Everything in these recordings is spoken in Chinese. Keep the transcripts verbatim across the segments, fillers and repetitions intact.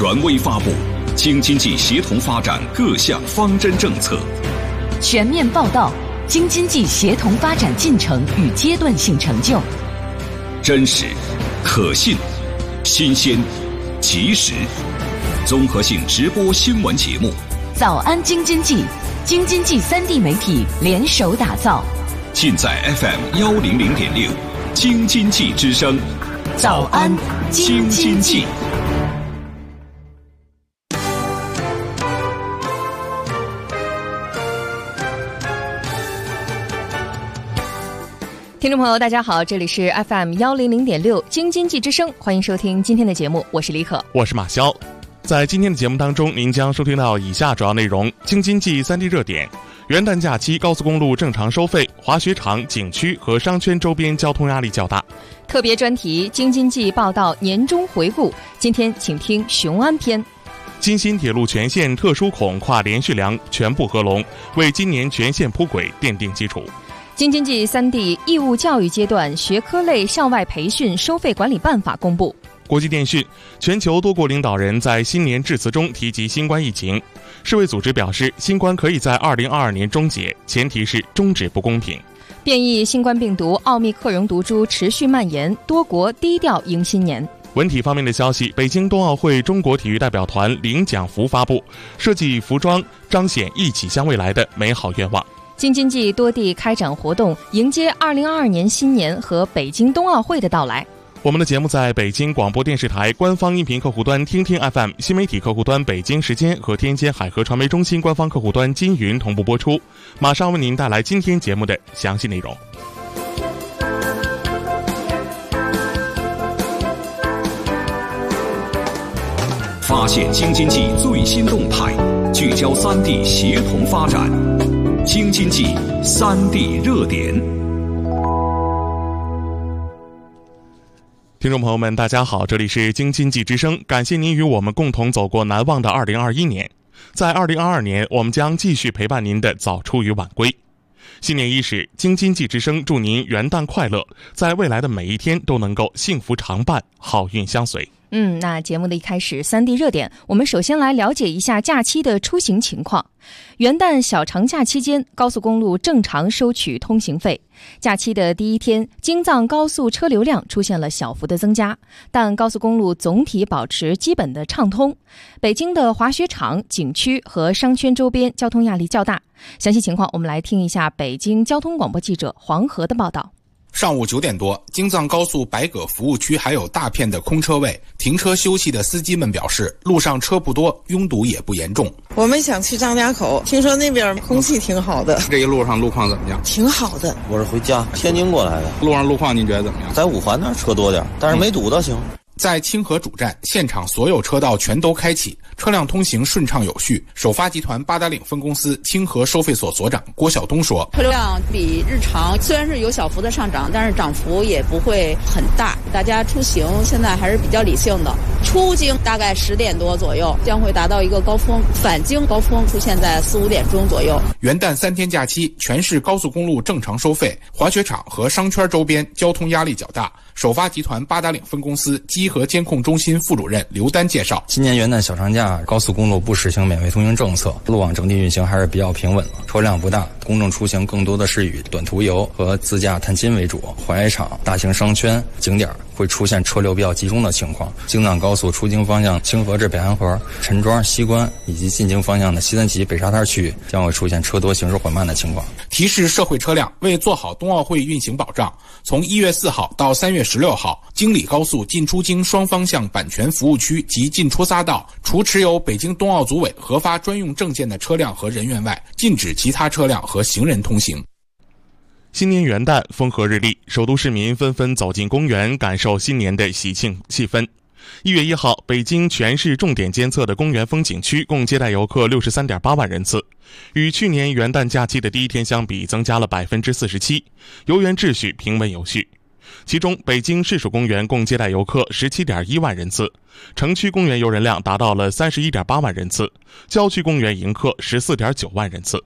权威发布京津冀协同发展各项方针政策， 全面报道京津冀协同发展进程与阶段性成就， 真实、可信、新鲜、及时，综合性直播新闻节目。 早安京津冀，京津冀三地媒体联手打造， 尽在 F M 幺零零点六，京津冀之声。 早安京津冀。听众朋友大家好，这里是 F M 幺零零点六京津冀之声，欢迎收听今天的节目，我是李可， 我是马潇。在今天的节目当中，您将收听到以下主要内容：京津冀三地热点，元旦假期高速公路正常收费，滑雪场、景区和商圈周边交通压力较大。 特别专题京津冀报道年终回顾，今天请听雄安篇。 京新铁路全线特殊孔跨连续梁全部合龙，为今年全线铺轨奠定基础。 京津冀三地义务教育阶段学科类校外培训收费管理办法公布。 国际电讯，全球多国领导人在新年致辞中提及新冠疫情。世卫组织表示，新冠可以在二零二二年终结，前提是终止不公平。 变异新冠病毒奥密克戎毒株持续蔓延，多国低调迎新年。 文体方面的消息，北京冬奥会中国体育代表团领奖服发布，设计服装彰显一起向未来的美好愿望。 京津冀多地开展活动，迎接二零二二年新年和北京冬奥会的到来。 我们的节目在北京广播电视台官方音频客户端听听 F M、 新媒体客户端北京时间和天津海河传媒中心官方客户端金云同步播出。马上为您带来今天节目的详细内容。 发现京津冀最新动态，聚焦三地协同发展，京津冀三地热点。 听众朋友们大家好，这里是京津冀之声，感谢您与我们共同走过难忘的二零二一年。在二零二二年，我们将继续陪伴您的早出与晚归。新年伊始，京津冀之声祝您元旦快乐，在未来的每一天都能够幸福常伴，好运相随。 嗯，那节目的一开始，三地热点，我们首先来了解一下假期的出行情况。元旦小长假期间，高速公路正常收取通行费。假期的第一天，京藏高速车流量出现了小幅的增加，但高速公路总体保持基本的畅通。北京的滑雪场、景区和商圈周边交通压力较大。详细情况，我们来听一下北京交通广播记者黄河的报道。 上午九点多，京藏高速白葛服务区还有大片的空车位，停车休息的司机们表示，路上车不多，拥堵也不严重。 我们想去张家口，听说那边空气挺好的。 这一路上路况怎么样？ 挺好的。 我是回家，天津过来的。 路上路况您觉得怎么样？ 在五环那儿车多点，但是没堵到行。嗯在清河主站，现场所有车道全都开启，车辆通行顺畅有序。首发集团八达岭分公司清河收费所所长郭晓东说， 车辆比日常虽然是有小幅的上涨，但是涨幅也不会很大，大家出行现在还是比较理性的。出京大概十点多左右将会达到一个高峰，返京高峰出现在四五点钟左右。 元旦三天假期，全市高速公路正常收费，滑雪场和商圈周边交通压力较大。首发集团八达岭分公司机和监控中心副主任刘丹介绍， 今年元旦小长假，高速公路不实行免费通行政策，路网整体运行还是比较平稳的，车辆不大，公众出行更多的是以短途游和自驾探亲为主。滑雪场、大型商圈、景点会出现车流比较集中的情况。京藏高速出京方向清河至北安河、陈庄、西关以及进京方向的西三旗、北沙滩区域将会出现车多、行驶缓慢的情况。 提示社会车辆，为做好冬奥会运行保障，从一月四号到三月十六号，京礼高速进出京双方向版权服务区及进出匝道，除持有北京冬奥组委核发专用证件的车辆和人员外，禁止其他车辆和行人通行。 新年元旦，风和日丽，首都市民纷纷走进公园，感受新年的喜庆气氛。一月一号，北京全市重点监测的公园风景区共接待游客 六十三点八万人次，与去年元旦假期的第一天相比，增加了 百分之四十七， 游园秩序平稳有序。其中，北京市属公园共接待游客 十七点一万人次，城区公园游人量达到了 三十一点八万人次，郊区公园迎客 十四点九万人次。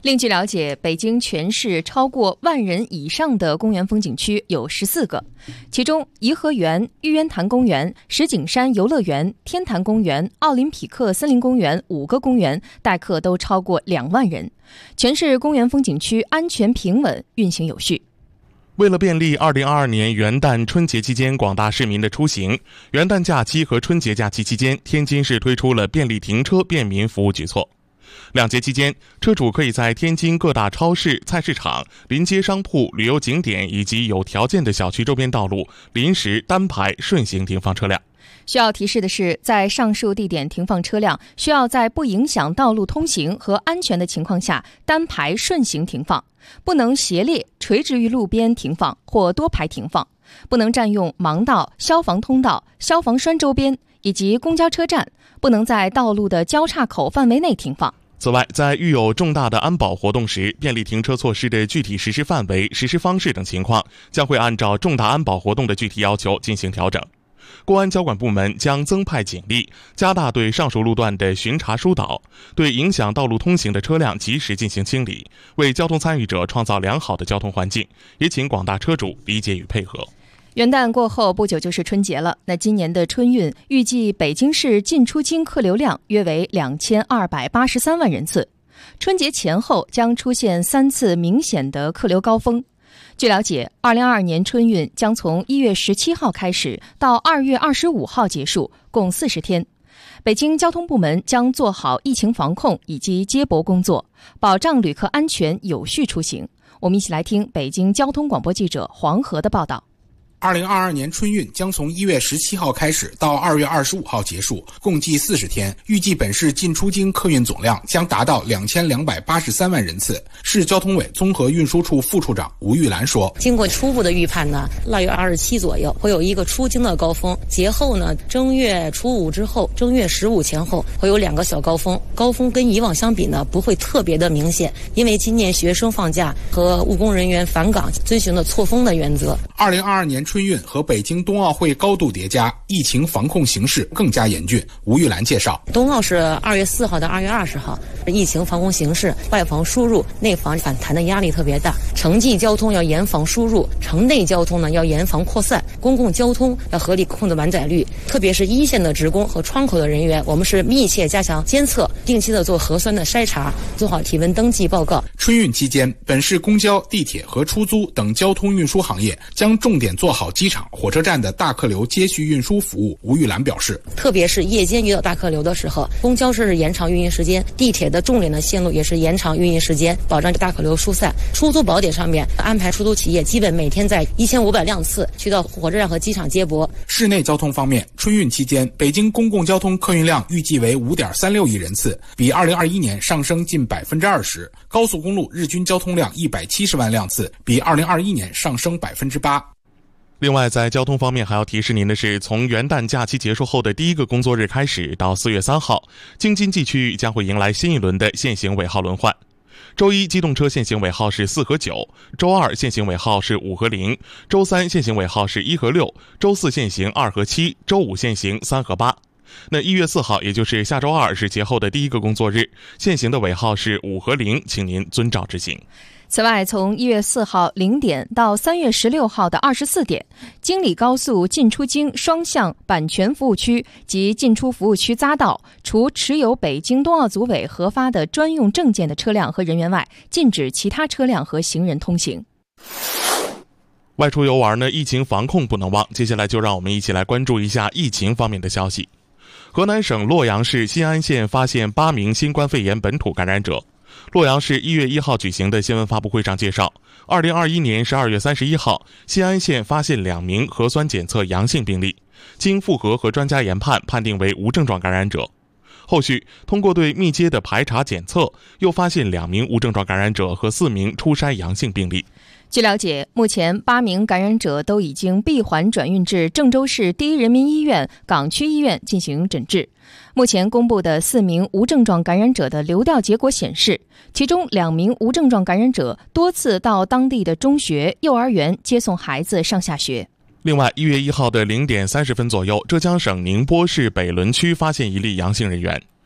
另据了解，北京全市超过万人以上的公园风景区有十四个，其中颐和园、玉渊潭公园、石景山游乐园、天坛公园、奥林匹克森林公园五个公园待客都超过两万人，全市公园风景区安全平稳，运行有序。 为了便利二零二二年元旦春节期间广大市民的出行，元旦假期和春节假期期间，天津市推出了便利停车便民服务举措。两节期间，车主可以在天津各大超市、菜市场、临街商铺、旅游景点以及有条件的小区周边道路临时单排顺行停放车辆。 需要提示的是，在上述地点停放车辆，需要在不影响道路通行和安全的情况下单排顺行停放，不能斜列垂直于路边停放或多排停放，不能占用盲道、消防通道、消防栓周边以及公交车站，不能在道路的交叉口范围内停放。 此外，在遇有重大的安保活动时，便利停车措施的具体实施范围、实施方式等情况，将会按照重大安保活动的具体要求进行调整。公安交管部门将增派警力，加大对上述路段的巡查疏导，对影响道路通行的车辆及时进行清理，为交通参与者创造良好的交通环境，也请广大车主理解与配合。 元旦过后不久就是春节了，那今年的春运预计北京市进出京客流量约为两千二百八十三万人次，春节前后将出现三次明显的客流高峰。据了解，二零二二年春运将从一月十七号开始到二月二十五号结束，共四十天。北京交通部门将做好疫情防控以及接驳工作，保障旅客安全有序出行。我们一起来听北京交通广播记者黄河的报道。 二零二二年春运将从一月十七号开始到二月二十五号结束，共计四十天。预计本市进出京客运总量将达到两千两百八十三万人次。市交通委综合运输处副处长吴玉兰说：“ 经过初步的预判呢，腊月二十七左右会有一个出京的高峰，节后呢，正月初五之后，正月十五前后会有两个小高峰。高峰跟以往相比呢，不会特别的明显，因为今年学生放假和务工人员返岗遵循了错峰的原则。 二零二二年春运和北京冬奥会高度叠加，疫情防控形势更加严峻。吴玉兰介绍， 冬奥是二月四号到二月二十号，疫情防控形势，外防输入，内防反弹的压力特别大。城际交通要严防输入，城内交通呢要严防扩散，公共交通要合理控制完载率，特别是一线的职工和窗口的人员，我们是密切加强监测，定期的做核酸的筛查，做好体温登记报告。 春运期间，本市公交、地铁和出租等交通运输行业将重点做好机场、火车站的大客流接续运输服务。吴玉兰表示， 特别是夜间遇到大客流的时候，公交是延长运营时间，地铁的重点的线路也是延长运营时间，保障大客流疏散。出租宝点上面安排出租企业基本每天在一千五百辆次去到火车站和机场接驳。 市内交通方面，春运期间，北京公共交通客运量预计为五点三六亿人次，比二零二一年上升近百分之二十。高速公路日均交通量一百七十万辆次，比二零二一年上升百分之八。 另外，在交通方面还要提示您的是，从元旦假期结束后的第一个工作日开始到四月三号，京津冀区域将会迎来新一轮的限行尾号轮换。周一机动车限行尾号是四和九，周二限行尾号是五和零，周三限行尾号是一和六，周四限行二和七，周五限行三和八。那一月四号，也就是下周二是节后的第一个工作日，限行的尾号是五和零，请您遵照执行。 此外，从一月四号零点到三月十六号的二十四点，京礼高速进出京双向版权服务区及进出服务区匝道，除持有北京冬奥组委核发的专用证件的车辆和人员外，禁止其他车辆和行人通行。 外出游玩呢，疫情防控不能忘。接下来就让我们一起来关注一下疫情方面的消息。河南省洛阳市新安县发现八名新冠肺炎本土感染者。洛阳市一月一号举行的新闻发布会上介绍，二零二一年十二月三十一号，新安县发现两名核酸检测阳性病例，经复核和专家研判，判定为无症状感染者。后续通过对密接的排查检测，又发现两名无症状感染者和四名初筛阳性病例。 据了解，目前八名感染者都已经闭环转运至郑州市第一人民医院港区医院进行诊治。目前公布的四名无症状感染者的流调结果显示，其中两名无症状感染者多次到当地的中学、幼儿园接送孩子上下学。 另外，一月一号的零点三十分左右，浙江省宁波市北仑区发现一例阳性人员。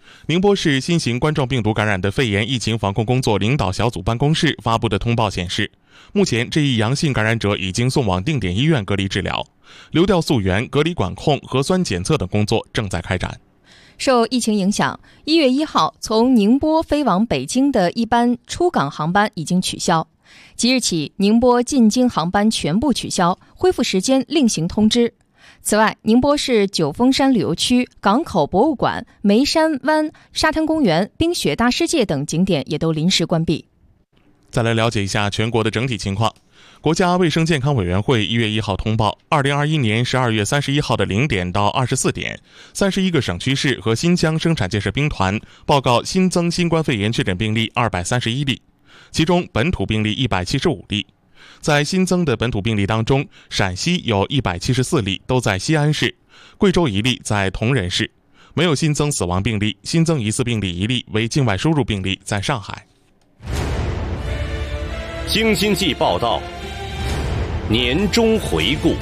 宁波市新型冠状病毒感染的肺炎疫情防控工作领导小组办公室发布的通报显示，目前这一阳性感染者已经送往定点医院隔离治疗，流调溯源、隔离管控、核酸检测等工作正在开展。 受疫情影响，一月一号从宁波飞往北京的一班出港航班已经取消。即日起，宁波进京航班全部取消，恢复时间另行通知。此外，宁波市九峰山旅游区、港口博物馆、梅山湾沙滩公园、冰雪大世界等景点也都临时关闭。 再来了解一下全国的整体情况。国家卫生健康委员会一月一号通报，二零二一年十二月三十一号的零点到二十四点，三十一个省区市和新疆生产建设兵团报告新增新冠肺炎确诊病例二百三十一例，其中本土病例一百七十五例。在新增的本土病例当中，陕西有一百七十四例，都在西安市；贵州一例在铜仁市，没有新增死亡病例，新增疑似病例一例为境外输入病例，在上海。 京津冀报道，年终回顾。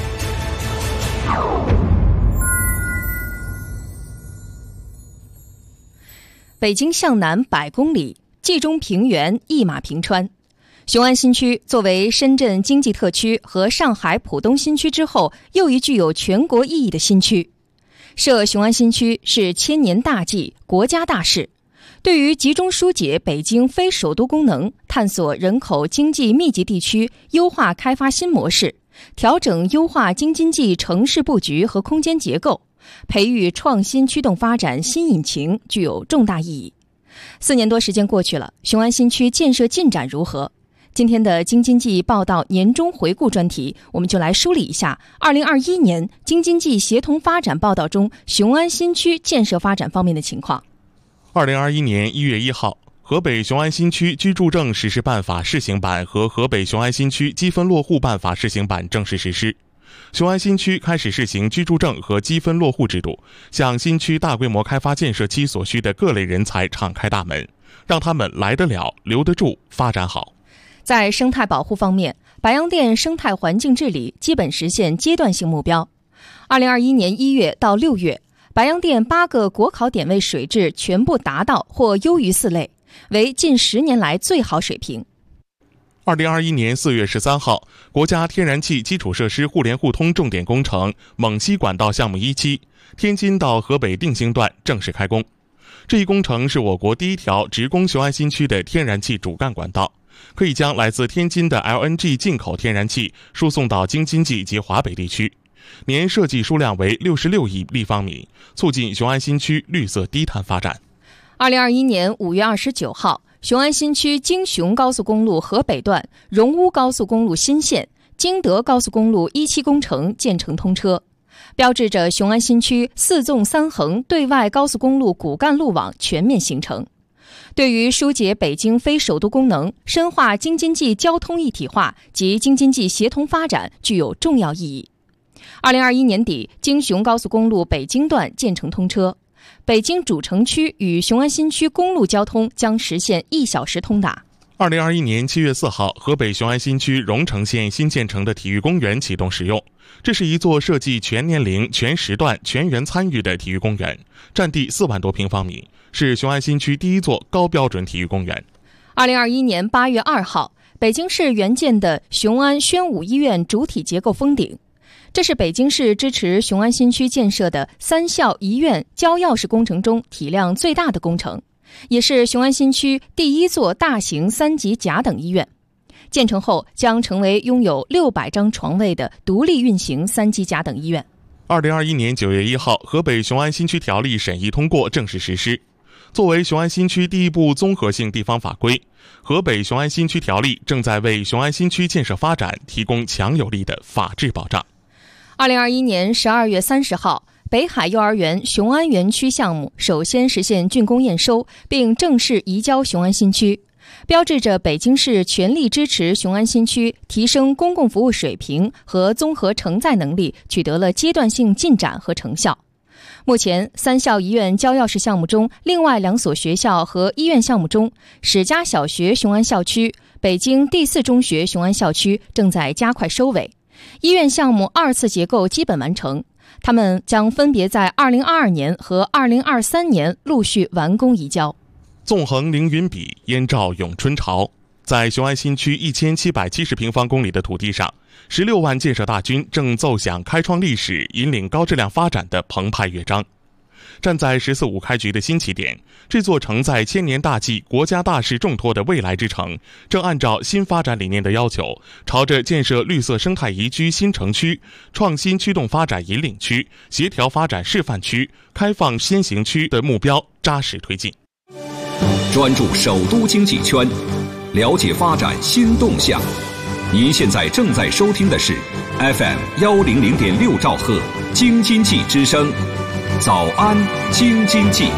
北京向南百公里，冀中平原一马平川。雄安新区作为深圳经济特区和上海浦东新区之后又一具有全国意义的新区。设雄安新区是千年大计、国家大事，对于集中疏解北京非首都功能，探索人口经济密集地区优化开发新模式，调整优化京津冀城市布局和空间结构，培育创新驱动发展新引擎，具有重大意义。四年多时间过去了，雄安新区建设进展如何？今天的京津冀报道年终回顾专题，我们就来梳理一下二零二一年京津冀协同发展报道中雄安新区建设发展方面的情况。 二零二一年一月一号，河北雄安新区居住证实施办法试行版和河北雄安新区积分落户办法试行版正式实施。雄安新区开始试行居住证和积分落户制度，向新区大规模开发建设期所需的各类人才敞开大门，让他们来得了、留得住、发展好。 在生态保护方面，白洋淀生态环境治理基本实现阶段性目标。二零二一年一月到六月，白洋淀八个国考点位水质全部达到或优于四类，为近十年来最好水平。 二零二一年四月十三号，国家天然气基础设施互联互通重点工程蒙西管道项目一期天津到河北定兴段正式开工。这一工程是我国第一条直供雄安新区的天然气主干管道，可以将来自天津的 L N G 进口天然气输送到京津冀及华北地区，年设计数量为六十六亿立方米，促进雄安新区绿色低碳发展。 二零二一年五月二十九号，雄安新区京雄高速公路河北段、荣乌高速公路新线、京德高速公路一期工程建成通车，标志着雄安新区四纵三横对外高速公路骨干路网全面形成。对于疏解北京非首都功能，深化京津冀交通一体化及京津冀协同发展具有重要意义。二零二一年底，京雄高速公路北京段建成通车，北京主城区与雄安新区公路交通将实现一小时通达。 二零二一年七月四号，河北雄安新区荣成县新建成的体育公园启动使用。这是一座设计全年龄、全时段、全员参与的体育公园，占地四万多平方米，是雄安新区第一座高标准体育公园。 二零二一年八月二号，北京市援建的雄安宣武医院主体结构封顶。这是北京市支持雄安新区建设的三校医院交钥匙工程中体量最大的工程，也是雄安新区第一座大型三级甲等医院。建成后将成为拥有六百张床位的独立运行三级甲等医院。 二零二一年九月一号，河北雄安新区条例审议通过，正式实施。作为雄安新区第一部综合性地方法规，河北雄安新区条例正在为雄安新区建设发展提供强有力的法治保障。 二零二一年十二月三十号，北海幼儿园雄安园区项目首先实现竣工验收，并正式移交雄安新区，标志着北京市全力支持雄安新区提升公共服务水平和综合承载能力取得了阶段性进展和成效。目前，三校医院交钥匙项目中，另外两所学校和医院项目中，史家小学雄安校区、北京第四中学雄安校区正在加快收尾。医院项目二次结构基本完成， 他们将分别在二零二二年和二零二三年陆续完工移交。 纵横凌云笔，燕赵咏春潮。在雄安新区一千七百七十平方公里的土地上，十六万建设大军正奏响开创历史、引领高质量发展的澎湃乐章。站在“十四五”开局的新起点，这座承载千年大计、国家大事重托的未来之城，正按照新发展理念的要求，朝着建设绿色生态宜居新城区、创新驱动发展引领区、协调发展示范区、开放先行区的目标扎实推进。 专注首都经济圈，了解发展新动向。您现在正在收听的是 F M 一零零点六兆赫京津冀之声。早安，京津冀。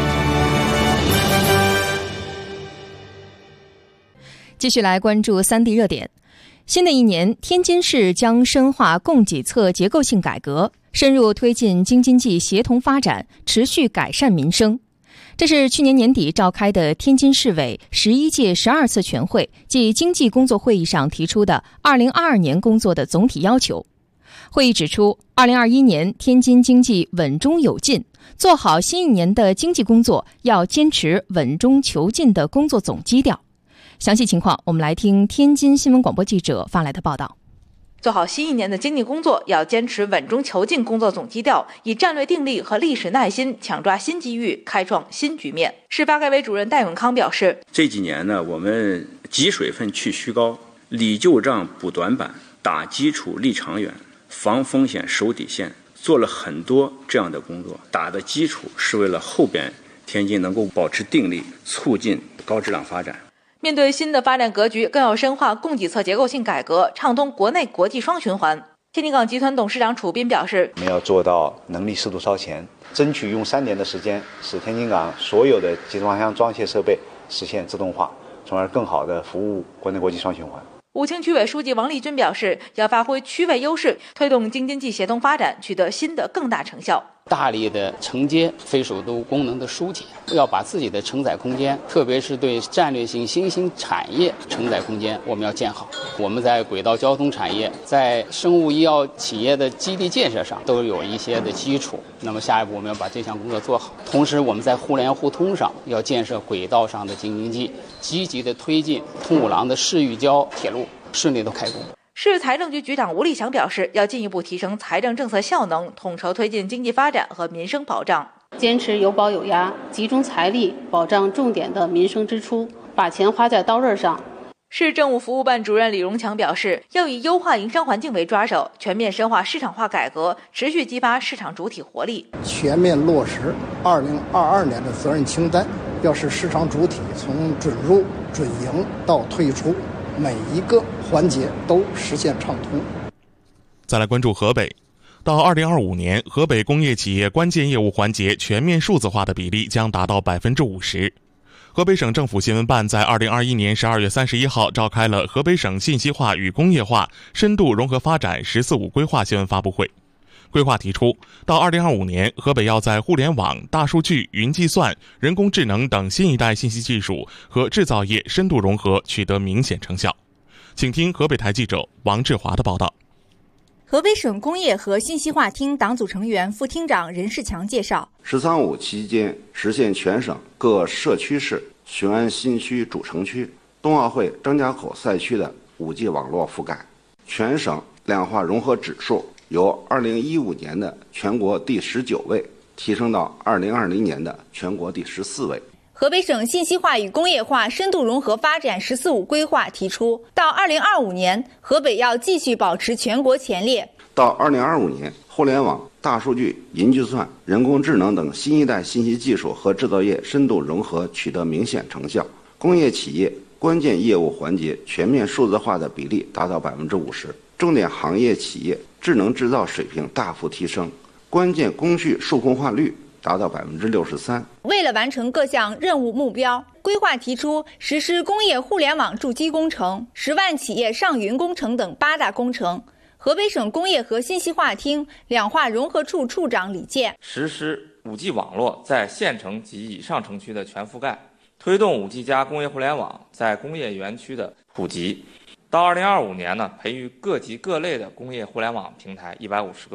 继续来关注三地热点。新的一年，天津市将深化供给侧结构性改革，深入推进京津冀协同发展，持续改善民生。这是去年年底召开的天津市委十一届十二次全会暨经济工作会议上提出的二零二二年工作的总体要求。会议指出，二零二一年天津经济稳中有进，做好新一年的经济工作要坚持稳中求进的工作总基调。详细情况，我们来听天津新闻广播记者发来的报道。 做好新一年的经济工作，要坚持稳中求进工作总基调，以战略定力和历史耐心抢抓新机遇，开创新局面。市发改委主任戴永康表示， 这几年呢，我们积水分去虚高，理旧账补短板，打基础立长远，防风险守底线，做了很多这样的工作。打的基础是为了后边天津能够保持定力，促进高质量发展。 面对新的发展格局，更要深化供给侧结构性改革，畅通国内国际双循环。天津港集团董事长楚斌表示， 我们要做到能力适度超前，争取用三年的时间，使天津港所有的集装箱装卸设备实现自动化，从而更好地服务国内国际双循环。 武清区委书记王立军表示，要发挥区位优势，推动京津冀协同发展取得新的更大成效。 大力的承接非首都功能的疏解，要把自己的承载空间，特别是对战略性新兴产业承载空间，我们要建好。我们在轨道交通产业，在生物医药企业的基地建设上都有一些的基础。那么下一步我们要把这项工作做好。同时，我们在互联互通上要建设轨道上的京津冀，积极的推进通武廊的市豫交铁路顺利的开工。 市财政局局长吴立祥表示，要进一步提升财政政策效能，统筹推进经济发展和民生保障， 坚持有保有压，集中财力保障重点的民生支出，把钱花在刀刃上。 市政务服务办主任李荣强表示，要以优化营商环境为抓手，全面深化市场化改革，持续激发市场主体活力， 全面落实二零二二年的责任清单，要使市场主体从准入、准营到退出，每一个环节都实现畅通。 再来关注河北，到二零二五年，河北工业企业关键业务环节全面数字化的比例将达到百分之五十。河北省政府新闻办在二零二一年十二月三十一号召开了河北省信息化与工业化深度融合发展“十四五”规划新闻发布会。规划提出，到二零二五年，河北要在互联网、大数据、云计算、人工智能等新一代信息技术和制造业深度融合，取得明显成效。请听河北台记者王志华的报道。 河北省工业和信息化厅党组成员、副厅长任世强介绍， 十三五期间实现全省各社区市、雄安新区主城区、冬奥会张家口赛区的 五 G 网络覆盖，全省量化融合指数由二零一五年的全国第十九位提升到二零二零年的全国第十四位。 河北省信息化与工业化深度融合发展“十四五”规划提出，到二零二五年，河北要继续保持全国前列。 到二零二五年，互联网、大数据、云计算、人工智能等新一代信息技术和制造业深度融合取得明显成效，工业企业关键业务环节全面数字化的比例达到百分之五十，重点行业企业智能制造水平大幅提升，关键工序数控化率达到百分之六十三。 为了完成各项任务目标，规划提出实施工业互联网筑基工程、十万企业上云工程等八大工程。河北省工业和信息化厅两化融合处处长李健， 实施 五 G 网络在县城及以上城区的全覆盖，推动 五 G 加工业互联网在工业园区的普及。到二零二五年呢，培育各级各类的工业互联网平台一百五十个，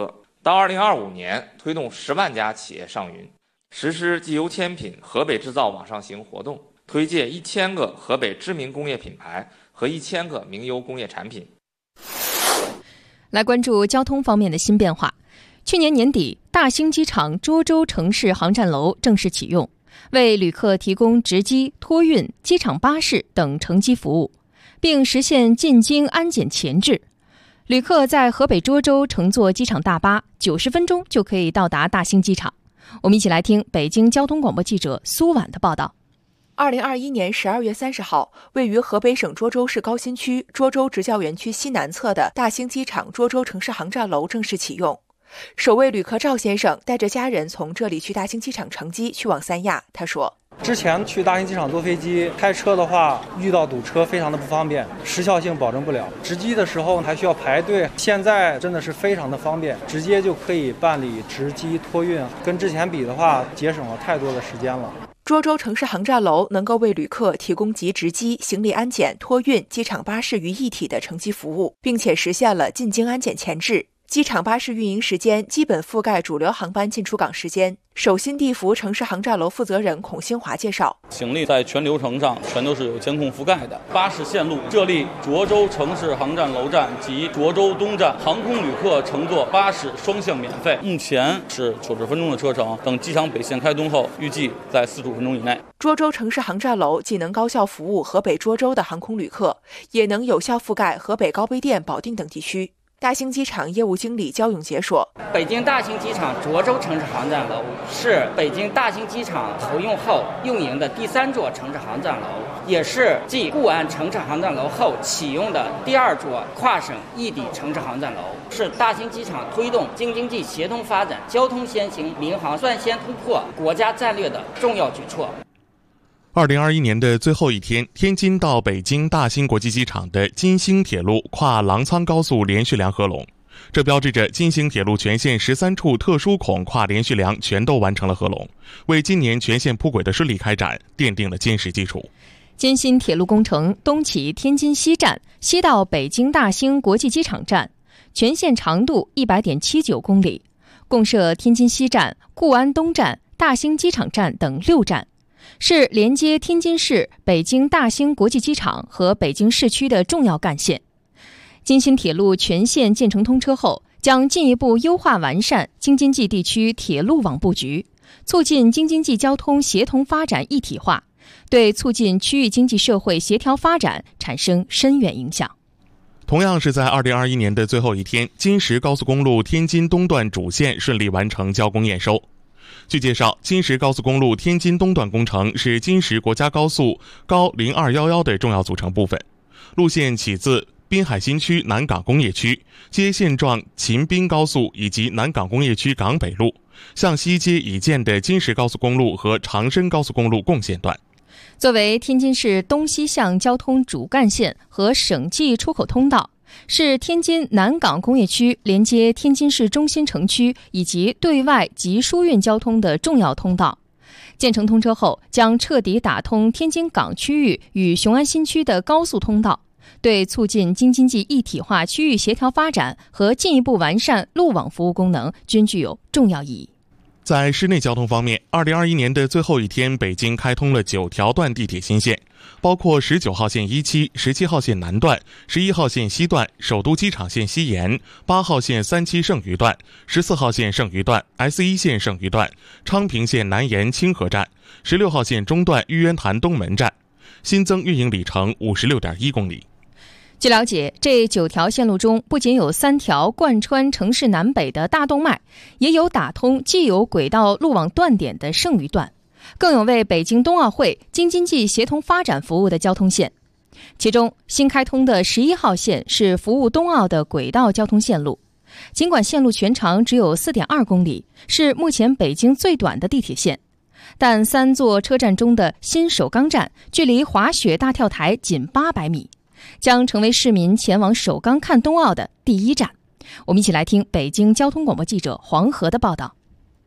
到二零二五年推动十万家企业上云，实施集邮签品河北制造网上行活动，推介一千个河北知名工业品牌和一千个名优工业产品。 来关注交通方面的新变化。去年年底，大兴机场涿州城市航站楼正式启用，为旅客提供值机、托运、机场巴士等乘机服务，并实现进京安检前置。旅客在河北涿州乘坐机场大巴，九十分钟就可以到达大兴机场。我们一起来听北京交通广播记者苏婉的报道。 二零二一年十二月三十号，位于河北省涿州市高新区涿州职教园区西南侧的大兴机场涿州城市航站楼正式启用。首位旅客赵先生带着家人从这里去大兴机场乘机去往三亚。他说， 之前去大兴机场坐飞机开车的话，遇到堵车非常的不方便，时效性保证不了，值机的时候还需要排队。现在真的是非常的方便，直接就可以办理值机托运，跟之前比的话节省了太多的时间了。 涿州城市航站楼能够为旅客提供集值机、行李安检、托运、机场巴士于一体的乘机服务，并且实现了进京安检前置。机场巴士运营时间基本覆盖主流航班进出港时间。首新地服城市航站楼负责人孔兴华介绍， 行李在全流程上全都是有监控覆盖的。巴士线路设立涿州城市航站楼站及涿州东站，航空旅客乘坐巴士双向免费。目前是九十分钟的车程，等机场北线开通后，预计在四十五分钟以内。 涿州城市航站楼既能高效服务河北涿州的航空旅客，也能有效覆盖河北高碑店、保定等地区。大兴机场业务经理焦永杰说， 北京大兴机场涿州城市航站楼是北京大兴机场投用后运营的第三座城市航站楼，也是继固安城市航站楼后启用的第二座跨省异地城市航站楼，是大兴机场推动京津冀协同发展、交通先行、民航率先突破国家战略的重要举措。 二零二一年的最后一天，天津到北京大兴国际机场的京兴铁路跨澜沧高速连续梁合龙，这标志着京兴铁路全线十三处特殊孔跨连续梁全都完成了合龙，为今年全线铺轨的顺利开展奠定了坚实基础。 京新铁路工程东起天津西站，西到北京大兴国际机场站，全线长度 一百点七九公里，共设天津西站、固安东站、大兴机场站等六站，是连接天津市北京大兴国际机场和北京市区的重要干线。京新铁路全线建成通车后，将进一步优化完善京津冀地区铁路网布局，促进京津冀交通协同发展一体化，对促进区域经济社会协调发展产生深远影响。 同样是在二零二一年的最后一天，京石高速公路天津东段主线顺利完成交工验收。据介绍，京石高速公路天津东段工程是京石国家高速高零二一一的重要组成部分。路线起自滨海新区南港工业区，接现状秦滨高速以及南港工业区港北路，向西接已建的京石高速公路和长深高速公路共线段。 作为天津市东西向交通主干线和省际出口通道，是天津南港工业区连接天津市中心城区以及对外及输运交通的重要通道。建成通车后，将彻底打通天津港区域与雄安新区的高速通道，对促进京津冀一体化区域协调发展和进一步完善路网服务功能均具有重要意义。 在市内交通方面，二零二一年的最后一天，北京开通了九条段地铁新线，包括十九号线一期、十七号线南段、十一号线西段、首都机场线西延、八号线三期剩余段、十四号线剩余段、S 一 线剩余段、昌平线南延清河站、十六号线中段玉渊潭东门站，新增运营里程五十六点一公里。 据了解，这九条线路中不仅有三条贯穿城市南北的大动脉，也有打通既有轨道路网断点的剩余段，更有为北京冬奥会、京津冀协同发展服务的交通线。其中，新开通的十一号线是服务冬奥的轨道交通线路，尽管线路全长只有 四点二公里，是目前北京最短的地铁线，但三座车站中的新首钢站距离滑雪大跳台仅八百米。将成为市民前往首钢看冬奥的第一站。我们一起来听北京交通广播记者黄河的报道。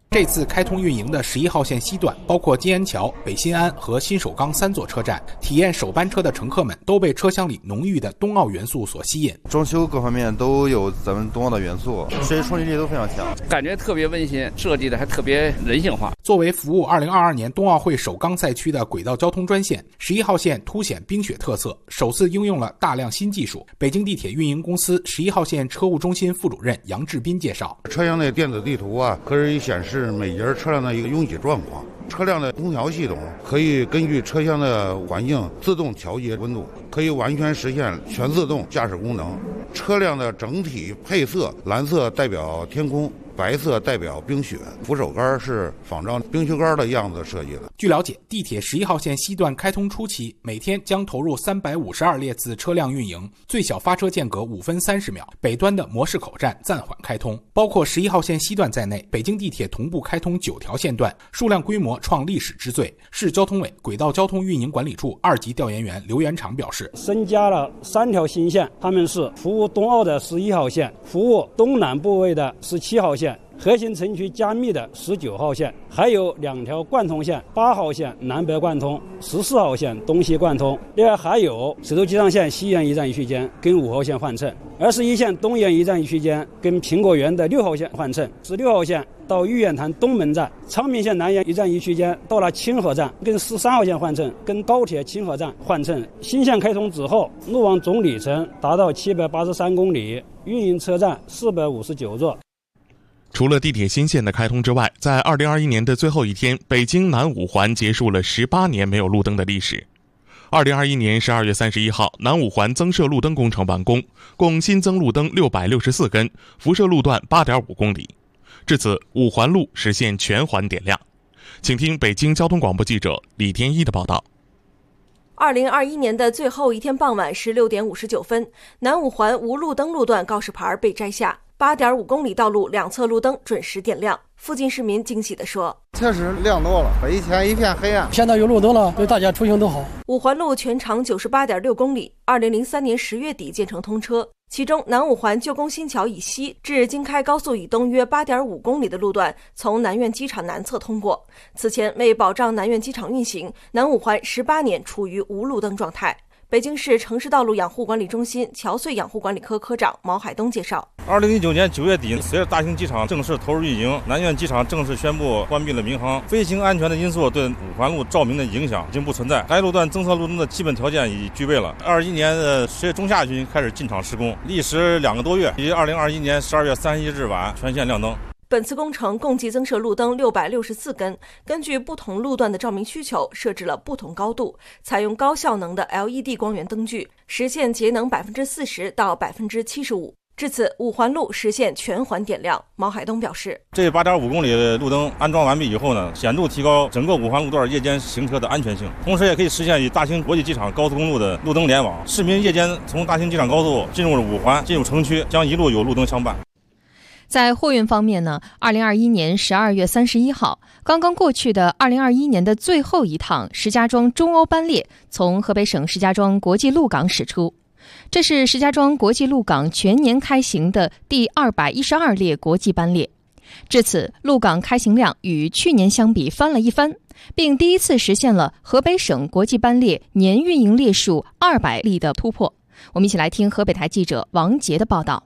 这次开通运营的十一号线西段，包括金安桥、北新安和新首钢三座车站，体验首班车的乘客们都被车厢里浓郁的冬奥元素所吸引。 装修各方面都有咱们冬奥的元素，所以冲击力都非常强， 感觉特别温馨，设计的还特别人性化。 作为服务二零二二年冬奥会首钢赛区的轨道交通专线，十一号线凸显冰雪特色，首次应用了大量新技术。北京地铁运营公司十一号线车务中心副主任杨志斌介绍， 车厢内电子地图啊，可以显示每节车辆的一个拥挤状况。车辆的空调系统可以根据车厢的环境自动调节温度，可以完全实现全自动驾驶功能。车辆的整体配色，蓝色代表天空，白色代表冰雪，扶手杆是仿照冰雪杆的样子设计的。 据了解，地铁十一号线西段开通初期，每天将投入三百五十二列次车辆运营，最小发车间隔五分三十秒。北端的模式口站暂缓开通，包括十一号线西段在内，北京地铁同步开通九条线段，数量规模创历史之最。市交通委轨道交通运营管理处二级调研员刘元长表示， 增加了三条新线，他们是服务冬奥的十一号线，服务东南部位的十七号线，核心城区加密的十九号线，还有两条贯通线，八号线南北贯通，十四号线东西贯通。另外还有首都机场线西苑一站一区间跟五号线换乘，二十一线东苑一站一区间跟苹果园的六号线换乘，十六号线到玉渊潭东门站，昌平线南苑一站一区间到了清河站，跟十三号线换乘，跟高铁清河站换乘。新线开通之后，路网总里程达到七百八十三公里，运营车站四百五十九座。 除了地铁新线的开通之外，在二零二一年的最后一天，北京南五环结束了十八年没有路灯的历史。二零二一年十二月三十一号，南五环增设路灯工程完工，共新增路灯六百六十四根，辐射路段 八点五公里。至此，五环路实现全环点亮。请听北京交通广播记者李天一的报道。 二零二一年的最后一天傍晚十六点五十九分，南五环无路灯路段告示牌被摘下， 八点五公里道路两侧路灯准时点亮。附近市民惊喜地说：“ 确实亮多了，以前一片黑暗， 现在有路灯了，对大家出行都好。” 五环路全长九十八点六公里，二零零三年十月底建成通车。其中，南五环旧宫新桥以西至京开高速以东约 八点五公里的路段从南苑机场南侧通过。此前，为保障南苑机场运行，南五环十八年处于无路灯状态。北京市城市道路养护管理中心桥隧养护管理科科长毛海东介绍， 二零一九年九月底，随着大兴机场正式投入运营，南苑机场正式宣布关闭了民航，飞行安全的因素对五环路照明的影响已经不存在。该路段增设路灯的基本条件已具备了。二一年的十月中下旬开始进场施工，历时两个多月，于二零二一年十二月三十一日晚全线亮灯。 本次工程共计增设路灯六百六十四根，根据不同路段的照明需求，设置了不同高度，采用高效能的 L E D 光源灯具，实现节能百分之四十到百分之七十五。至此，五环路实现全环点亮。毛海东表示， 这八点五公里的路灯安装完毕以后呢，显著提高整个五环路段夜间行车的安全性，同时也可以实现与大兴国际机场高速公路的路灯联网。市民夜间从大兴机场高速进入五环，进入城区，将一路有路灯相伴。 在货运方面呢，二零二一年十二月三十一号，刚刚过去的二零二一年的最后一趟石家庄中欧班列从河北省石家庄国际陆港驶出。这是石家庄国际陆港全年开行的第二百一十二列国际班列。至此，陆港开行量与去年相比翻了一番，并第一次实现了河北省国际班列年运营列数二百例的突破。我们一起来听河北台记者王杰的报道。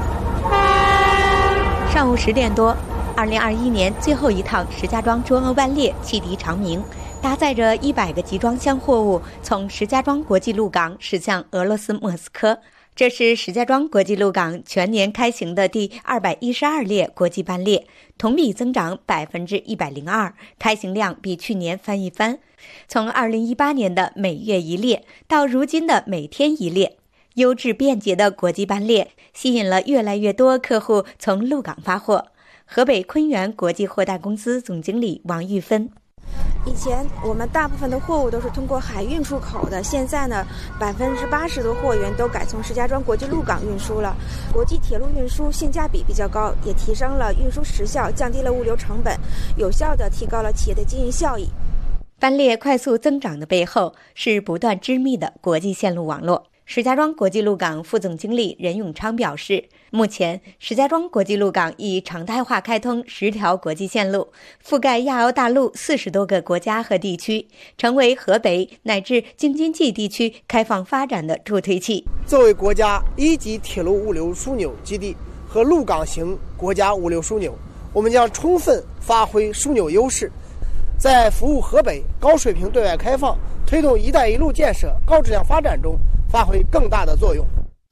上午十点多，二零二一年最后一趟石家庄中欧班列汽笛长鸣，搭载着一百个集装箱货物从石家庄国际陆港驶向俄罗斯莫斯科。这是石家庄国际陆港全年开行的第二百一十二列国际班列，同比增长百分之一百零二，开行量比去年翻一番。从二零一八年的每月一列到如今的每天一列。优质便捷的国际班列吸引了越来越多客户从陆港发货。河北昆源国际货代公司总经理王玉芬： 以前我们大部分的货物都是通过海运出口的，现在呢，百分之八十的货源都改从石家庄国际陆港运输了。国际铁路运输性价比比较高，也提升了运输时效，降低了物流成本，有效地提高了企业的经营效益。 班列快速增长的背后是不断织密的国际线路网络。 石家庄国际陆港副总经理任永昌表示，目前石家庄国际陆港已常态化开通十条国际线路，覆盖亚欧大陆四十多个国家和地区，成为河北乃至京津冀地区开放发展的助推器。 作为国家一级铁路物流枢纽基地和陆港型国家物流枢纽，我们将充分发挥枢纽优势，在服务河北高水平对外开放、推动“一带一路”建设高质量发展中发挥更大的作用。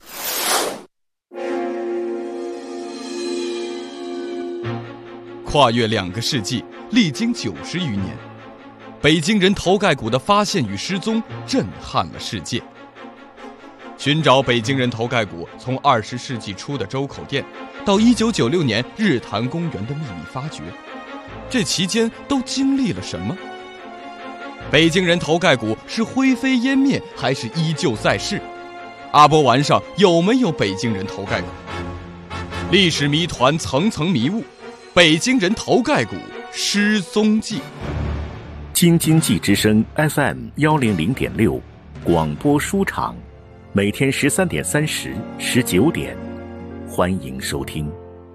跨越两个世纪，历经九十余年，北京人头盖骨的发现与失踪震撼了世界。寻找北京人头盖骨，从二十世纪初的周口店，到一九九六年日坛公园的秘密发掘，这期间都经历了什么？北京人头盖骨是灰飞烟灭，还是依旧在世？阿波丸上有没有北京人头盖骨？历史谜团层层迷雾，北京人头盖骨失踪记。 京津冀之声 F M 幺零零点六广播书场，每天十三点三十、十九点，欢迎收听。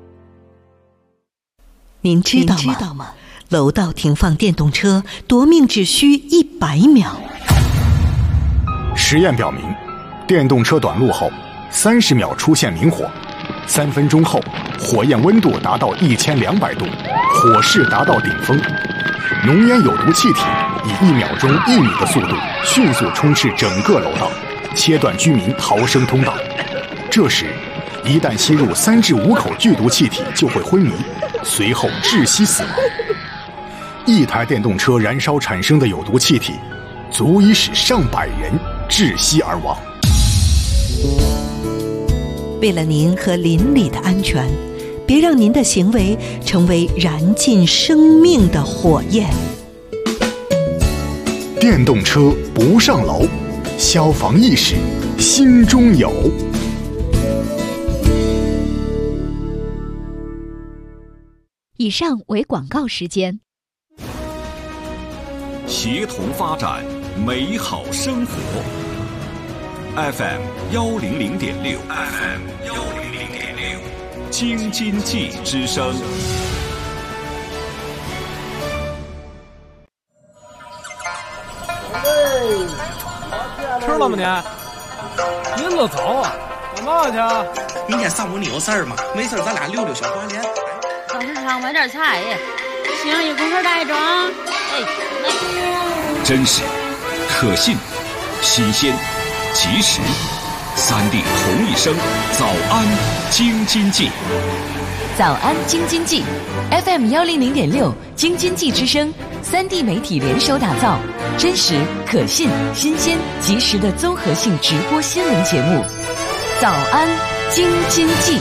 您知道吗？知道吗？楼道停放电动车夺命只需一百秒。 实验表明，电动车短路后，三十秒出现明火，三分钟后，火焰温度达到一千两百度，火势达到顶峰，浓烟有毒气体以一秒钟一米的速度迅速充斥整个楼道，切断居民逃生通道。这时，一旦吸入三至五口剧毒气体，就会昏迷，随后窒息死亡。一台电动车燃烧产生的有毒气体，足以使上百人窒息而亡。 为了您和邻里的安全，别让您的行为成为燃尽生命的火焰。 电动车不上楼，消防意识心中有。 以上为广告时间。 协同发展，美好生活。F M 幺零零点六 ，F M 幺零零点六，京津冀之声。 吃了吗你？您都走啊？干嘛去？ 明天上午你有事儿吗？没事咱俩溜溜小花园。 上市场买点菜，行，一公克大一装。哎，来。 真实、可信、新鲜、及时，三地同一声，早安京津冀。 早安京津冀 ，F M 幺零零点六，京津冀之声，三地媒体联手打造真实、可信、新鲜、及时的综合性直播新闻节目。早安京津冀。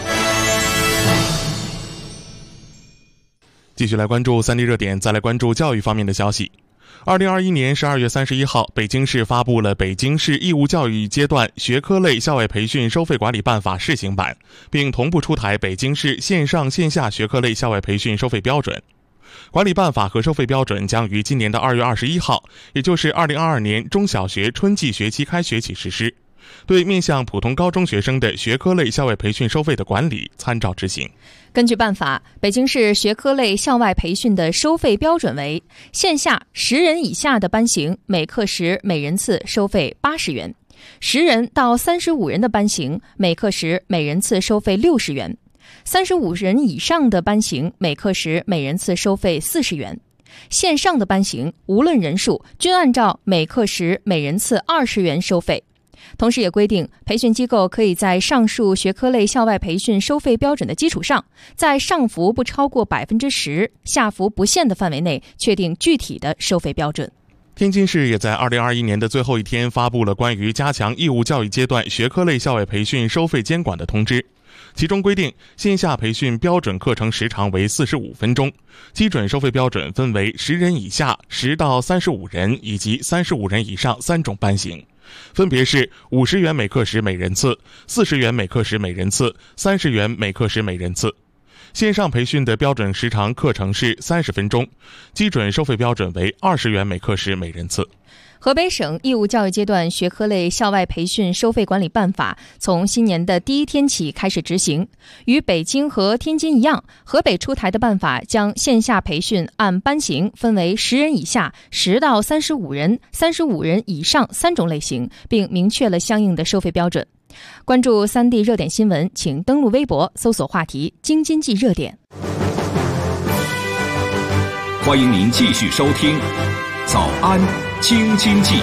继续来关注三地热点，再来关注教育方面的消息。二零二一年十二月三十一号，北京市发布了《北京市义务教育阶段学科类校外培训收费管理办法》试行版，并同步出台北京市线上线下学科类校外培训收费标准。管理办法和收费标准将于今年的二月二十一号，也就是二零二二年中小学春季学期开学起实施。对面向普通高中学生的学科类校外培训收费的管理参照执行。 根据办法，北京市学科类校外培训的收费标准为：线下十人以下的班型，每课时每人次收费八十元；十人到三十五人的班型，每课时每人次收费六十元；三十五人以上的班型，每课时每人次收费四十元。线上的班型，无论人数，均按照每课时每人次二十元收费。同时也规定，培训机构可以在上述学科类校外培训收费标准的基础上，在上浮不超过百分之十、下浮不限的范围内，确定具体的收费标准。 天津市也在二零二一年的最后一天发布了关于加强义务教育阶段学科类校外培训收费监管的通知，其中规定，线下培训标准课程时长为四十五分钟，基准收费标准分为十人以下、十到三十五人以及三十五人以上三种班型。分别是五十元每课时每人次、四十元每课时每人次、三十元每课时每人次。 线上培训的标准时长课程是三十分钟，基准收费标准为二十元每课时每人次。 河北省义务教育阶段学科类校外培训收费管理办法从新年的第一天起开始执行。与北京和天津一样，河北出台的办法将线下培训按班型分为十人以下、十到三十五人、三十五人以上三种类型，并明确了相应的收费标准。关注三 D 热点新闻，请登录微博搜索话题“京津冀热点”。 欢迎您继续收听早安京津冀。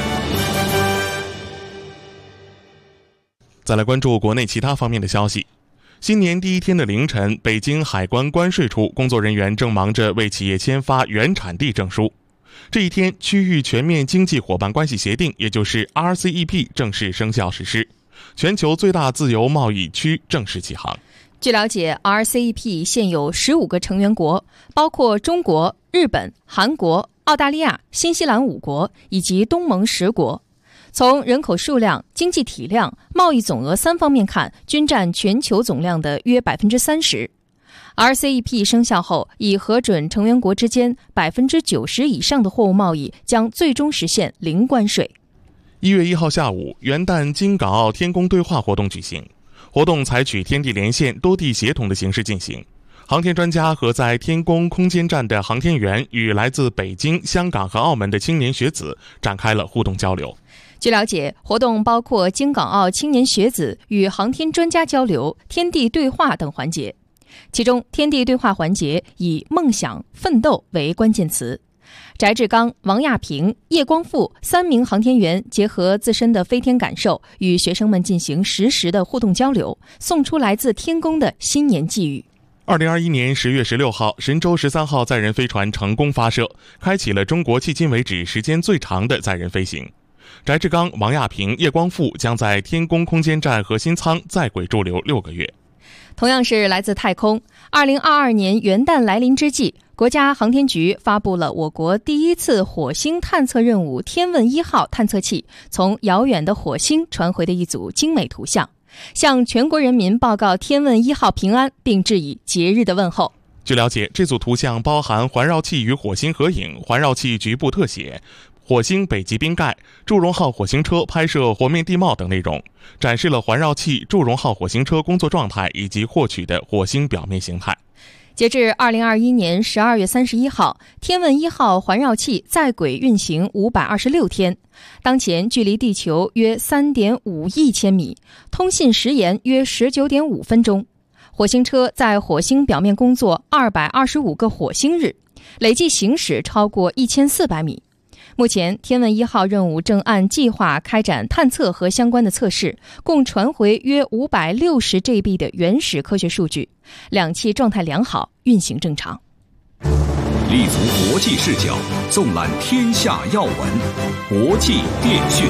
再来关注国内其他方面的消息。新年第一天的凌晨，北京海关关税处工作人员正忙着为企业签发原产地证书。这一天，区域全面经济伙伴关系协定，也就是 R C E P 正式生效实施，全球最大自由贸易区正式起航。 据了解 ，R C E P 现有十五个成员国，包括中国、日本、韩国、澳大利亚、新西兰五国以及东盟十国。从人口数量、经济体量、贸易总额三方面看，均占全球总量的约百分之三十。R C E P 生效后，已核准成员国之间百分之九十以上的货物贸易将最终实现零关税。 一月一号下午，元旦京港澳天宫对话活动举行。活动采取天地连线、多地协同的形式进行。航天专家和在天宫空间站的航天员与来自北京、香港和澳门的青年学子展开了互动交流。 据了解，活动包括京港澳青年学子与航天专家交流、天地对话等环节。其中，天地对话环节以梦想、奋斗为关键词。翟志刚、王亚平、叶光富三名航天员结合自身的飞天感受，与学生们进行实时的互动交流，送出来自天宫的新年寄语。 二零二一年十月十六号，神舟十三号载人飞船成功发射，开启了中国迄今为止时间最长的载人飞行。翟志刚、王亚平、叶光富将在天宫空间站核心舱在轨驻留六个月。 同样是来自太空，二零二二年元旦来临之际，国家航天局发布了我国第一次火星探测任务天问一号探测器从遥远的火星传回的一组精美图像，向全国人民报告天问一号平安，并致以节日的问候。 据了解，这组图像包含环绕器与火星合影、环绕器局部特写、火星北极冰盖、祝融号火星车拍摄活面地貌等内容，展示了环绕器、祝融号火星车工作状态以及获取的火星表面形态。 截至二零二一年十二月三十一号，天问一号环绕器在轨运行五百二十六天，当前距离地球约 三点五亿千米，通信时延约 十九点五分钟。火星车在火星表面工作二百二十五个火星日，累计行驶超过一千四百米。目前，天问一号任务正按计划开展探测和相关的测试，共传回约五百六十 G B 的原始科学数据，两器状态良好，运行正常。 立足国际视角，纵览天下要闻，国际电讯。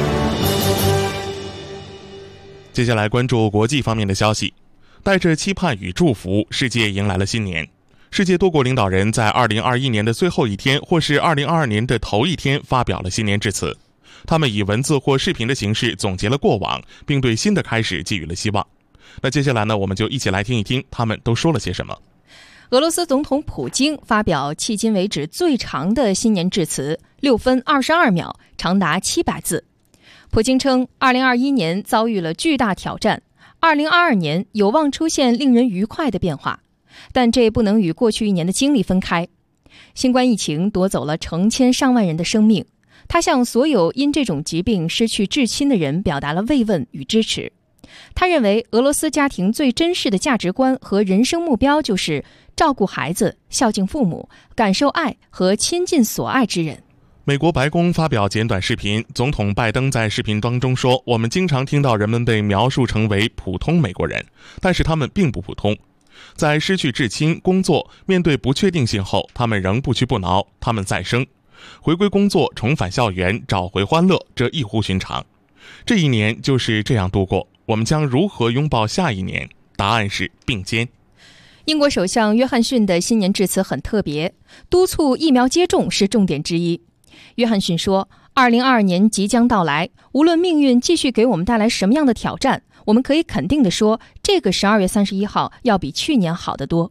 接下来关注国际方面的消息，带着期盼与祝福，世界迎来了新年。世界多国领导人在二零二一年的最后一天，或是二零二二年的头一天发表了新年致辞。他们以文字或视频的形式总结了过往，并对新的开始寄予了希望。那接下来呢，我们就一起来听一听他们都说了些什么。 俄罗斯总统普京发表迄今为止最长的新年致辞，六分二十二秒，长达七百字。普京称，二零二一年遭遇了巨大挑战，二零二二年有望出现令人愉快的变化。但这不能与过去一年的经历分开。新冠疫情夺走了成千上万人的生命，他向所有因这种疾病失去至亲的人表达了慰问与支持。他认为俄罗斯家庭最真实的价值观和人生目标就是照顾孩子、孝敬父母、感受爱和亲近所爱之人。 美国白宫发表简短视频，总统拜登在视频当中说，我们经常听到人们被描述成为普通美国人，但是他们并不普通。在失去至亲、工作、面对不确定性后，他们仍不屈不挠，他们再生，回归工作，重返校园，找回欢乐，这异乎寻常。这一年就是这样度过，我们将如何拥抱下一年？答案是并肩。 英国首相约翰逊的新年致辞很特别，督促疫苗接种是重点之一。约翰逊说，二零二二年即将到来，无论命运继续给我们带来什么样的挑战，我们可以肯定地说，这个十二月三十一号要比去年好得多。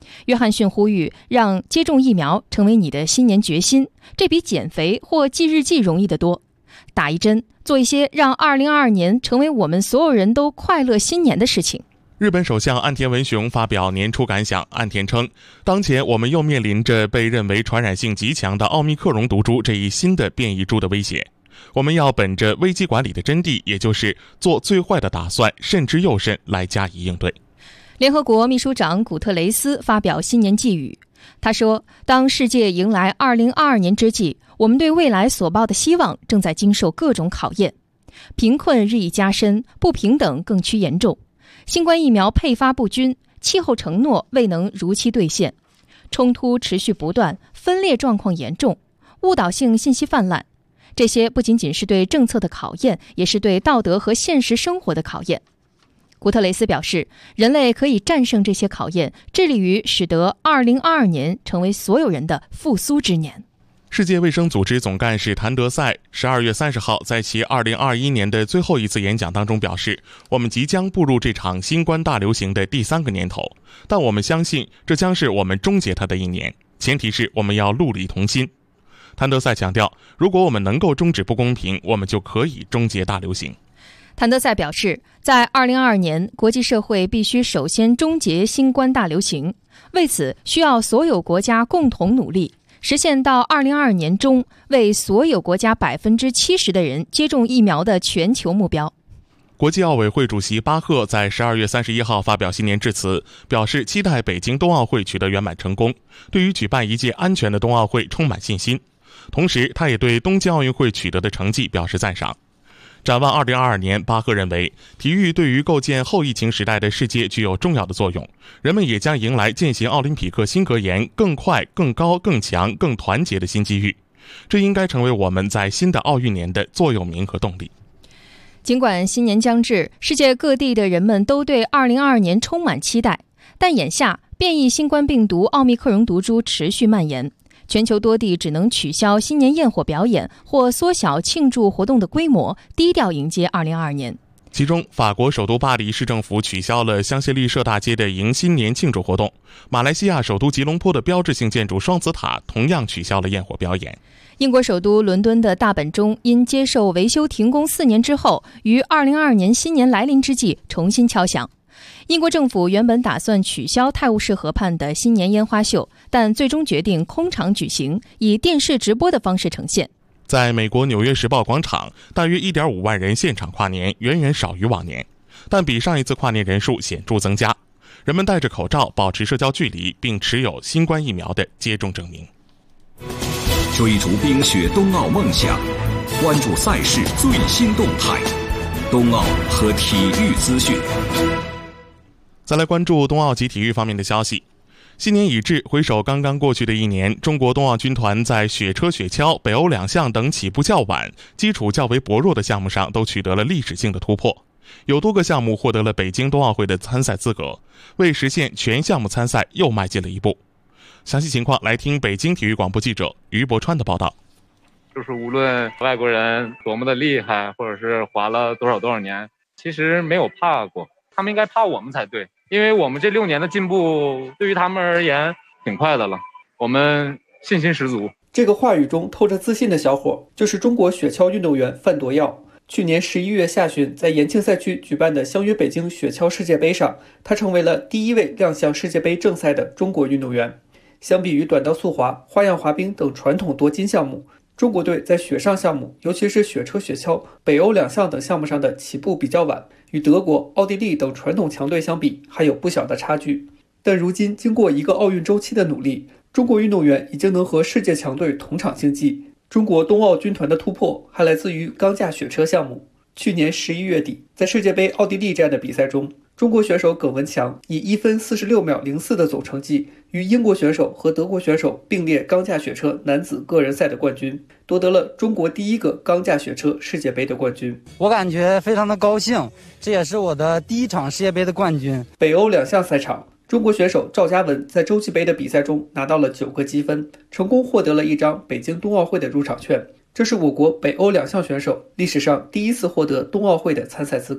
约翰逊呼吁让接种疫苗成为你的新年决心，这比减肥或记日记容易得多。打一针，做一些让二零二二年成为我们所有人都快乐新年的事情。 日本首相岸田文雄发表年初感想，岸田称，当前我们又面临着被认为传染性极强的奥密克戎毒株这一新的变异株的威胁，我们要本着危机管理的真谛，也就是做最坏的打算，慎之又慎来加以应对。 联合国秘书长古特雷斯发表新年寄语，他说，当世界迎来二零二二年之际，我们对未来所抱的希望正在经受各种考验，贫困日益加深，不平等更趋严重，新冠疫苗配发不均，气候承诺未能如期兑现，冲突持续不断，分裂状况严重，误导性信息泛滥。这些不仅仅是对政策的考验，也是对道德和现实生活的考验。古特雷斯表示，人类可以战胜这些考验，致力于使得二零二二年成为所有人的复苏之年。 世界卫生组织总干事谭德赛十二月三十号在其二零二一年的最后一次演讲当中表示，我们即将步入这场新冠大流行的第三个年头，但我们相信这将是我们终结它的一年，前提是我们要戮力同心。谭德赛强调，如果我们能够终止不公平，我们就可以终结大流行。 谭德赛表示，在二零二二年，国际社会必须首先终结新冠大流行，为此需要所有国家共同努力，实现到二零二二年中为所有国家百分之七十的人接种疫苗的全球目标。 国际奥委会主席巴赫在十二月三十一号发表新年致辞，表示期待北京冬奥会取得圆满成功，对于举办一届安全的冬奥会充满信心。同时，他也对东京奥运会取得的成绩表示赞赏。展望二零二二年，巴赫认为，体育对于构建后疫情时代的世界具有重要的作用，人们也将迎来践行奥林匹克新格言更快、更高、更强、更团结的新机遇，这应该成为我们在新的奥运年的座右铭和动力。 尽管新年将至，世界各地的人们都对二零二二年充满期待，但眼下变异新冠病毒奥密克戎毒株持续蔓延，全球多地只能取消新年焰火表演或缩小庆祝活动的规模，低调迎接二零二二年。 其中，法国首都巴黎市政府取消了香榭丽舍大街的迎新年庆祝活动，马来西亚首都吉隆坡的标志性建筑双子塔同样取消了焰火表演。 英国首都伦敦的大本钟因接受维修停工四年之后，于二零二二年新年来临之际重新敲响。英国政府原本打算取消泰晤士河畔的新年烟花秀，但最终决定空场举行，以电视直播的方式呈现。 在美国纽约时报广场，大约 一点五万人现场跨年，远远少于往年，但比上一次跨年人数显著增加。人们戴着口罩，保持社交距离，并持有新冠疫苗的接种证明。 追逐冰雪冬奥梦想，关注赛事最新动态，冬奥和体育资讯。 再来关注冬奥及体育方面的消息。新年已至，回首刚刚过去的一年，中国冬奥军团在雪车、雪橇、北欧两项等起步较晚、基础较为薄弱的项目上都取得了历史性的突破，有多个项目获得了北京冬奥会的参赛资格，为实现全项目参赛又迈进了一步。详细情况来听北京体育广播记者于博川的报道。 就是无论外国人多么的厉害，或者是滑了多少多少年，其实没有怕过，他们应该怕我们才对，因为我们这六年的进步对于他们而言挺快的了，我们信心十足。 这个话语中透着自信的小伙就是中国雪橇运动员范铎耀。去年十一月下旬，在延庆赛区举办的相约北京雪橇世界杯上，他成为了第一位亮相世界杯正赛的中国运动员。相比于短道速滑、花样滑冰等传统夺金项目，中国队在雪上项目，尤其是雪车、雪橇、北欧两项等项目上的起步比较晚，与德国、奥地利等传统强队相比，还有不小的差距。但如今，经过一个奥运周期的努力，中国运动员已经能和世界强队同场竞技。中国冬奥军团的突破还来自于钢架雪车项目。去年十一月底，在世界杯奥地利站的比赛中，中国选手耿文强以一分四十六秒零四的总成绩，与英国选手和德国选手并列钢架雪车男子个人赛的冠军，夺得了中国第一个钢架雪车世界杯的冠军。 我感觉非常的高兴，这也是我的第一场世界杯的冠军。 北欧两项赛场，中国选手赵嘉文在洲际杯的比赛中拿到了九个积分，成功获得了一张北京冬奥会的入场券。这是我国北欧两项选手历史上第一次获得冬奥会的参赛资格。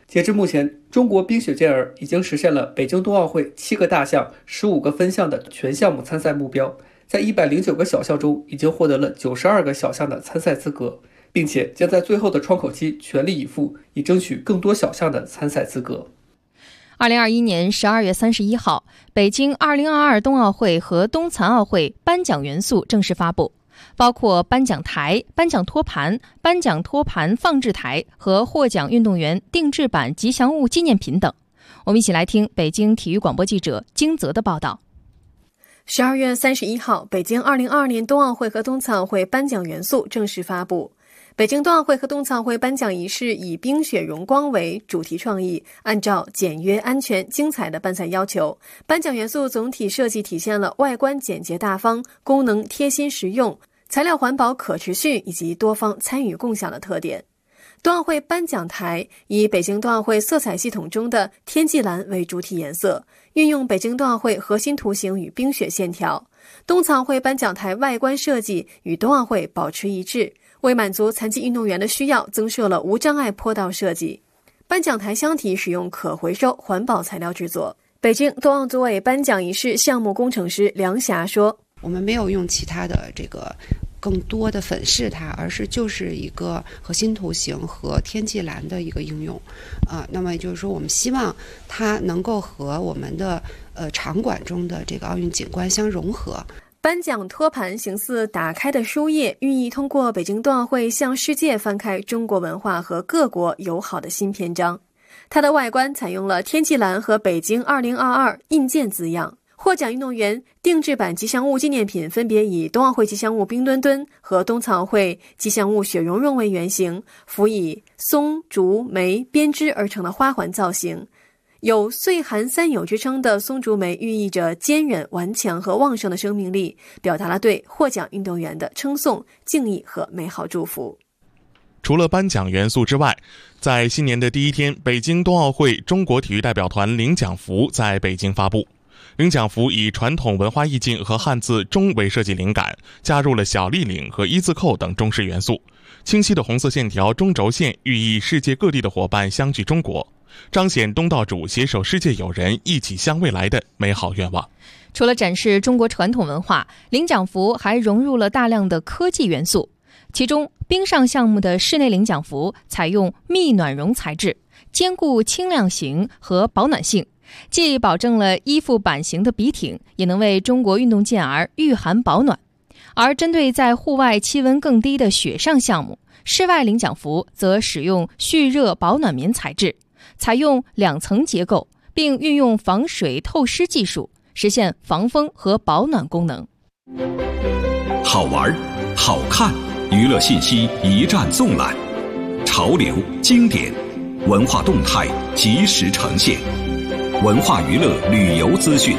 截至目前，中国冰雪健儿已经实现了北京冬奥会七个大项、十五个分项的全项目参赛目标，在一百零九个小项中已经获得了九十二个小项的参赛资格，并且将在最后的窗口期全力以赴，以争取更多小项的参赛资格。 二零二一年十二月三十一号，北京二零二二冬奥会和冬残奥会颁奖元素正式发布，包括颁奖台、颁奖托盘、颁奖托盘放置台和获奖运动员定制版吉祥物纪念品等。我们一起来听北京体育广播记者金泽的报道。 十二月三十一号，北京二零二二年冬奥会和冬残奥会颁奖元素正式发布。北京冬奥会和冬残奥会颁奖仪式以冰雪荣光为主题创意，按照简约、安全、精彩的办赛要求，颁奖元素总体设计体现了外观简洁大方、功能贴心实用、材料环保可持续以及多方参与共享的特点。冬奥会颁奖台以北京冬奥会色彩系统中的天际蓝为主体颜色，运用北京冬奥会核心图形与冰雪线条。冬残奥会颁奖台外观设计与冬奥会保持一致，为满足残疾运动员的需要，增设了无障碍坡道设计。颁奖台箱体使用可回收环保材料制作。北京冬奥组委颁奖仪式项目工程师梁霞说：“ 我们没有用其他的这个更多的粉饰它，而是就是一个核心图形和天际蓝的一个应用，啊、呃，那么也就是说，我们希望它能够和我们的呃场馆中的这个奥运景观相融合。” 颁奖托盘形似打开的书页，寓意通过北京冬奥会向世界翻开中国文化和各国友好的新篇章。它的外观采用了天际蓝和北京二零二二印鉴字样。获奖运动员定制版吉祥物纪念品分别以冬奥会吉祥物冰墩墩和冬残奥会吉祥物雪融融为原型，辅以松、竹、梅编织而成的花环造型。有岁寒三友之称的松竹梅寓意着坚韧、顽强和旺盛的生命力，表达了对获奖运动员的称颂、敬意和美好祝福。 除了颁奖元素之外，在新年的第一天，北京冬奥会中国体育代表团领奖服在北京发布。领奖服以传统文化意境和汉字钟为设计灵感，加入了小立领和一字扣等中式元素。清晰的红色线条中轴线寓意世界各地的伙伴相聚中国，彰显东道主携手世界友人一起向未来的美好愿望。 除了展示中国传统文化，领奖服还融入了大量的科技元素。其中，冰上项目的室内领奖服采用密暖绒材质，兼顾轻量型和保暖性，既保证了衣服版型的笔挺，也能为中国运动健儿御寒保暖。而针对在户外气温更低的雪上项目，室外领奖服则使用蓄热保暖棉材质，采用两层结构，并运用防水透湿技术，实现防风和保暖功能。 好玩、好看，娱乐信息一站纵览，潮流、经典、文化动态及时呈现，文化娱乐旅游资讯。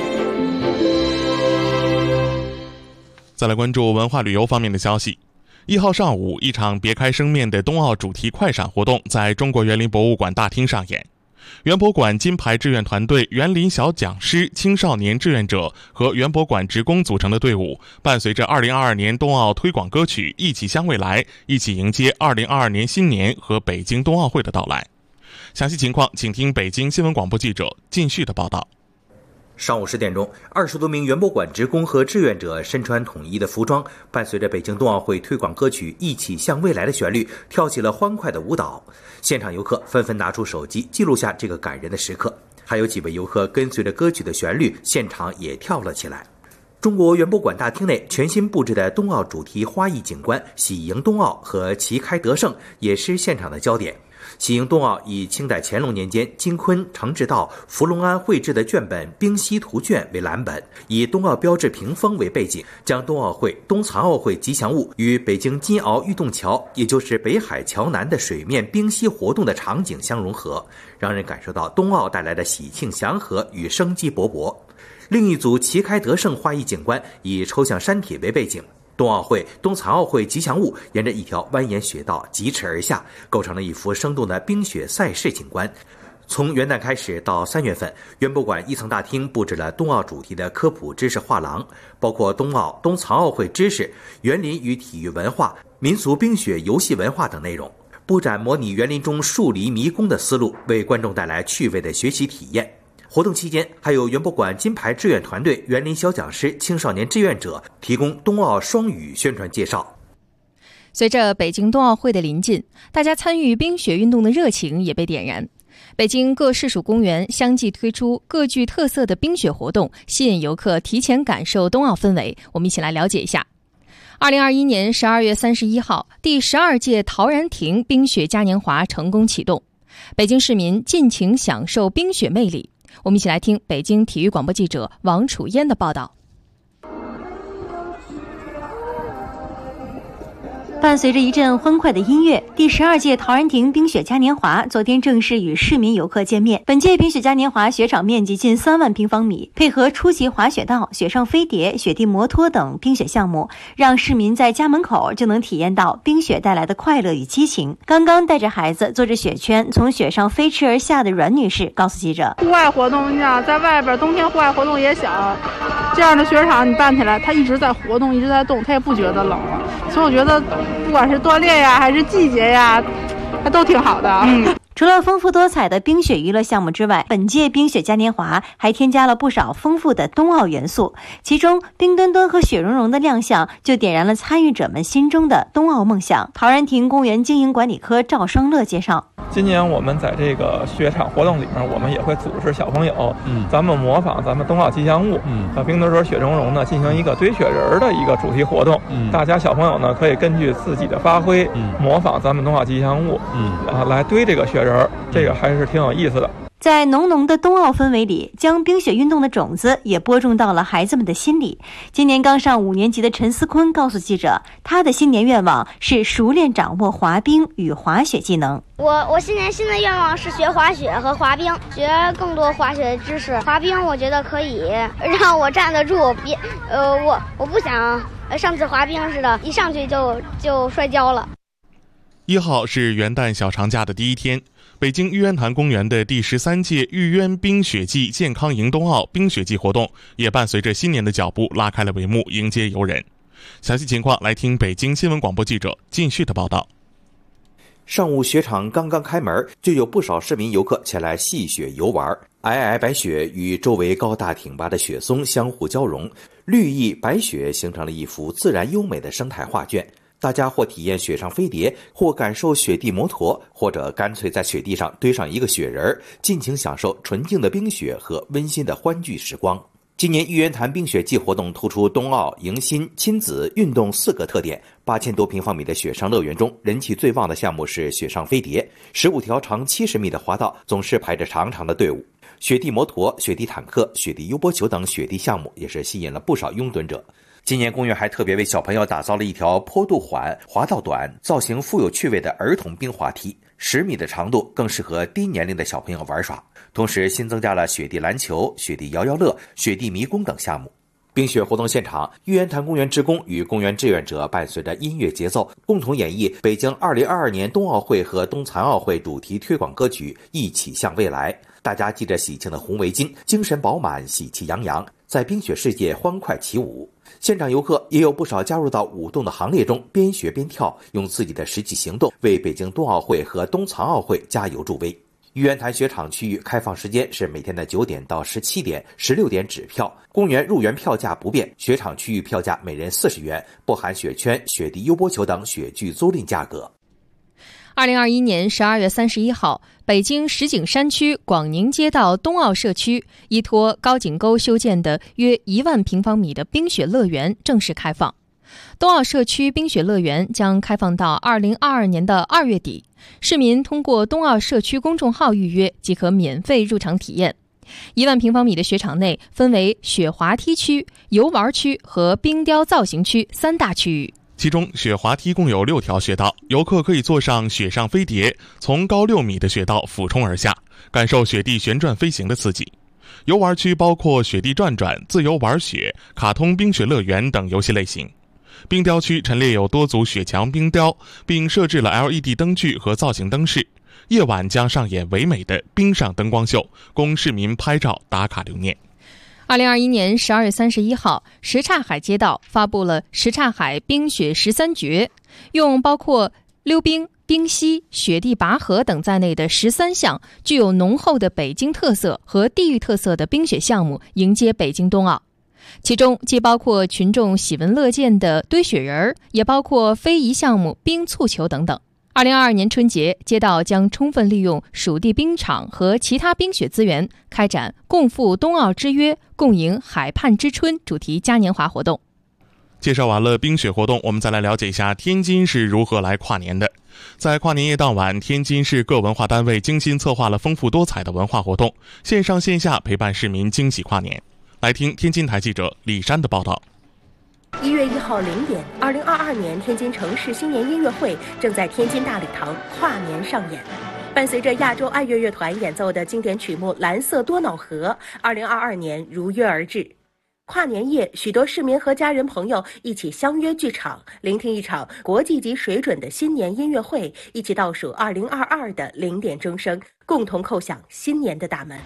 再来关注文化旅游方面的消息。一号上午，一场别开生面的冬奥主题快闪活动在中国园林博物馆大厅上演。园博馆金牌志愿团队园林小讲师、青少年志愿者和园博馆职工组成的队伍，伴随着二零二二年冬奥推广歌曲《一起向未来》，一起迎接二零二二年新年和北京冬奥会的到来。详细情况，请听北京新闻广播记者靳旭的报道。 上午十点钟，二十多名园博馆职工和志愿者身穿统一的服装，伴随着北京冬奥会推广歌曲《一起向未来》的旋律，跳起了欢快的舞蹈。现场游客纷纷拿出手机记录下这个感人的时刻，还有几位游客跟随着歌曲的旋律，现场也跳了起来。中国园博馆大厅内全新布置的冬奥主题花艺景观“喜迎冬奥”和“旗开得胜”也是现场的焦点。喜迎冬奥以清代乾隆年间金昆、程志道、福龙安绘制的卷本《冰溪图卷》为蓝本，以冬奥标志屏风为背景，将冬奥会、冬残奥会吉祥物与北京金鳌玉洞桥，也就是北海桥南的水面冰溪活动的场景相融合，让人感受到冬奥带来的喜庆祥和与生机勃勃。另一组旗开得胜花艺景观以抽象山体为背景，冬奥会、冬残奥会吉祥物沿着一条蜿蜒雪道疾驰而下，构成了一幅生动的冰雪赛事景观。从元旦开始到三月份，园博馆一层大厅布置了冬奥主题的科普知识画廊，包括冬奥、冬残奥会知识、园林与体育文化、民俗冰雪游戏文化等内容。 布展模拟园林中树篱迷宫的思路，为观众带来趣味的学习体验。活动期间，还有园博馆金牌志愿团队、园林小讲师、青少年志愿者提供冬奥双语宣传介绍。 随着北京冬奥会的临近，大家参与冰雪运动的热情也被点燃。北京各市属公园相继推出各具特色的冰雪活动，吸引游客提前感受冬奥氛围。我们一起来了解一下。二零二一年十二月三十一号，第十二届陶然亭冰雪嘉年华成功启动，北京市民尽情享受冰雪魅力。我们一起来听北京体育广播记者王楚嫣的报道。 伴随着一阵欢快的音乐，第十二届陶然亭冰雪嘉年华昨天正式与市民游客见面。本届冰雪嘉年华雪场面积近三万平方米，配合初级滑雪道、雪上飞碟、雪地摩托等冰雪项目，让市民在家门口就能体验到冰雪带来的快乐与激情。刚刚带着孩子坐着雪圈从雪上飞驰而下的阮女士告诉记者： 户外活动，你想在外边冬天户外活动也小，这样的雪场你办起来，它一直在活动，一直在动，它也不觉得冷了。所以我觉得不管是锻炼呀还是季节呀，它都挺好的。嗯， 除了丰富多彩的冰雪娱乐项目之外，本届冰雪嘉年华还添加了不少丰富的冬奥元素，其中冰墩墩和雪融融的亮相就点燃了参与者们心中的冬奥梦想。陶然亭公园经营管理科赵双乐介绍， 今年我们在这个雪场活动里面，我们也会组织小朋友，嗯，咱们模仿咱们冬奥吉祥物，嗯，和冰墩墩、雪融融呢进行一个堆雪人的一个主题活动，嗯，大家小朋友呢可以根据自己的发挥，嗯，模仿咱们冬奥吉祥物，嗯，啊，来堆这个雪人，这个还是挺有意思的。 在浓浓的冬奥氛围里，将冰雪运动的种子也播种到了孩子们的心里。今年刚上五年级的陈思坤告诉记者，他的新年愿望是熟练掌握滑冰与滑雪技能。 我我新年新的愿望是学滑雪和滑冰，学更多滑雪知识。滑冰我觉得可以让我站得住，别呃我我不想上次滑冰似的，一上去就就摔跤了。 一号是元旦小长假的第一天，北京玉渊潭公园的第十三届玉渊冰雪季健康迎冬奥冰雪季活动也伴随着新年的脚步拉开了帷幕，迎接游人。详细情况来听北京新闻广播记者靳旭的报道。 上午雪场刚刚开门，就有不少市民游客前来戏雪游玩。皑皑白雪与周围高大挺拔的雪松相互交融，绿意白雪形成了一幅自然优美的生态画卷。大家或体验雪上飞碟，或感受雪地摩托，或者干脆在雪地上堆上一个雪人，尽情享受纯净的冰雪和温馨的欢聚时光。今年玉渊潭冰雪季活动突出冬奥、迎新、亲子、运动四个特点。八千多平方米的雪上乐园中，人气最旺的项目是雪上飞碟，十五条长七十米的滑道总是排着长长的队伍。雪地摩托、雪地坦克、雪地悠波球等雪地项目也是吸引了不少拥趸者。今年公园还特别为小朋友打造了一条坡度缓、滑道短、造型富有趣味的儿童冰滑梯，十米的长度更适合低年龄的小朋友玩耍。同时新增加了雪地篮球、雪地摇摇乐、雪地迷宫等项目。冰雪活动现场，玉渊潭公园职工与公园志愿者伴随着音乐节奏，共同演绎北京二零二二年冬奥会和冬残奥会主题推广歌曲《一起向未来》。大家系着喜庆的红围巾，精神饱满，喜气洋洋，在冰雪世界欢快起舞。现场游客也有不少加入到舞动的行列中，边学边跳，用自己的实际行动为北京冬奥会和冬残奥会加油助威。玉渊潭雪场区域开放时间是每天的九点到十七点，十六点止票。公园入园票价不变，雪场区域票价每人四十元，不含雪圈、雪地悠波球等雪具租赁价格。 二零二一年十二月三十一号，北京石景山区广宁街道冬奥社区依托高井沟修建的约一万平方米的冰雪乐园正式开放。冬奥社区冰雪乐园将开放到二零二二年的二月底，市民通过冬奥社区公众号预约即可免费入场体验。一万平方米的雪场内分为雪滑梯区、游玩区和冰雕造型区三大区域。 其中雪滑梯共有六条雪道，游客可以坐上雪上飞碟，从高六米的雪道俯冲而下，感受雪地旋转飞行的刺激。游玩区包括雪地转转、自由玩雪、卡通冰雪乐园等游戏类型。冰雕区陈列有多组雪墙冰雕，并设置了 L E D 灯具和造型灯饰，夜晚将上演唯美的冰上灯光秀，供市民拍照打卡留念。 二零二一年十二月三十一号，什刹海街道发布了什刹海冰雪十三绝，用包括溜冰、 冰嬉、雪地拔河等在内的十三项具有浓厚的北京特色和地域特色的冰雪项目迎接北京冬奥。其中既包括群众喜闻乐见的堆雪人，也包括非遗项目冰簇球等等。二零二二年春节，街道将充分利用属地冰场和其他冰雪资源，开展共赴冬奥之约，共迎海畔之春主题嘉年华活动。 介绍完了冰雪活动，我们再来了解一下天津是如何来跨年的。在跨年夜当晚，天津市各文化单位精心策划了丰富多彩的文化活动，线上线下陪伴市民惊喜跨年。来听天津台记者李珊的报道。 一月一号零点，二零二二年天津城市新年音乐会正在天津大礼堂跨年上演。伴随着亚洲爱乐乐团演奏的经典曲目《蓝色多瑙河》，二零二二年如约而至。跨年夜，许多市民和家人朋友一起相约剧场，聆听一场国际级水准的新年音乐会，一起倒数二零二二的零点钟声，共同叩响新年的大门。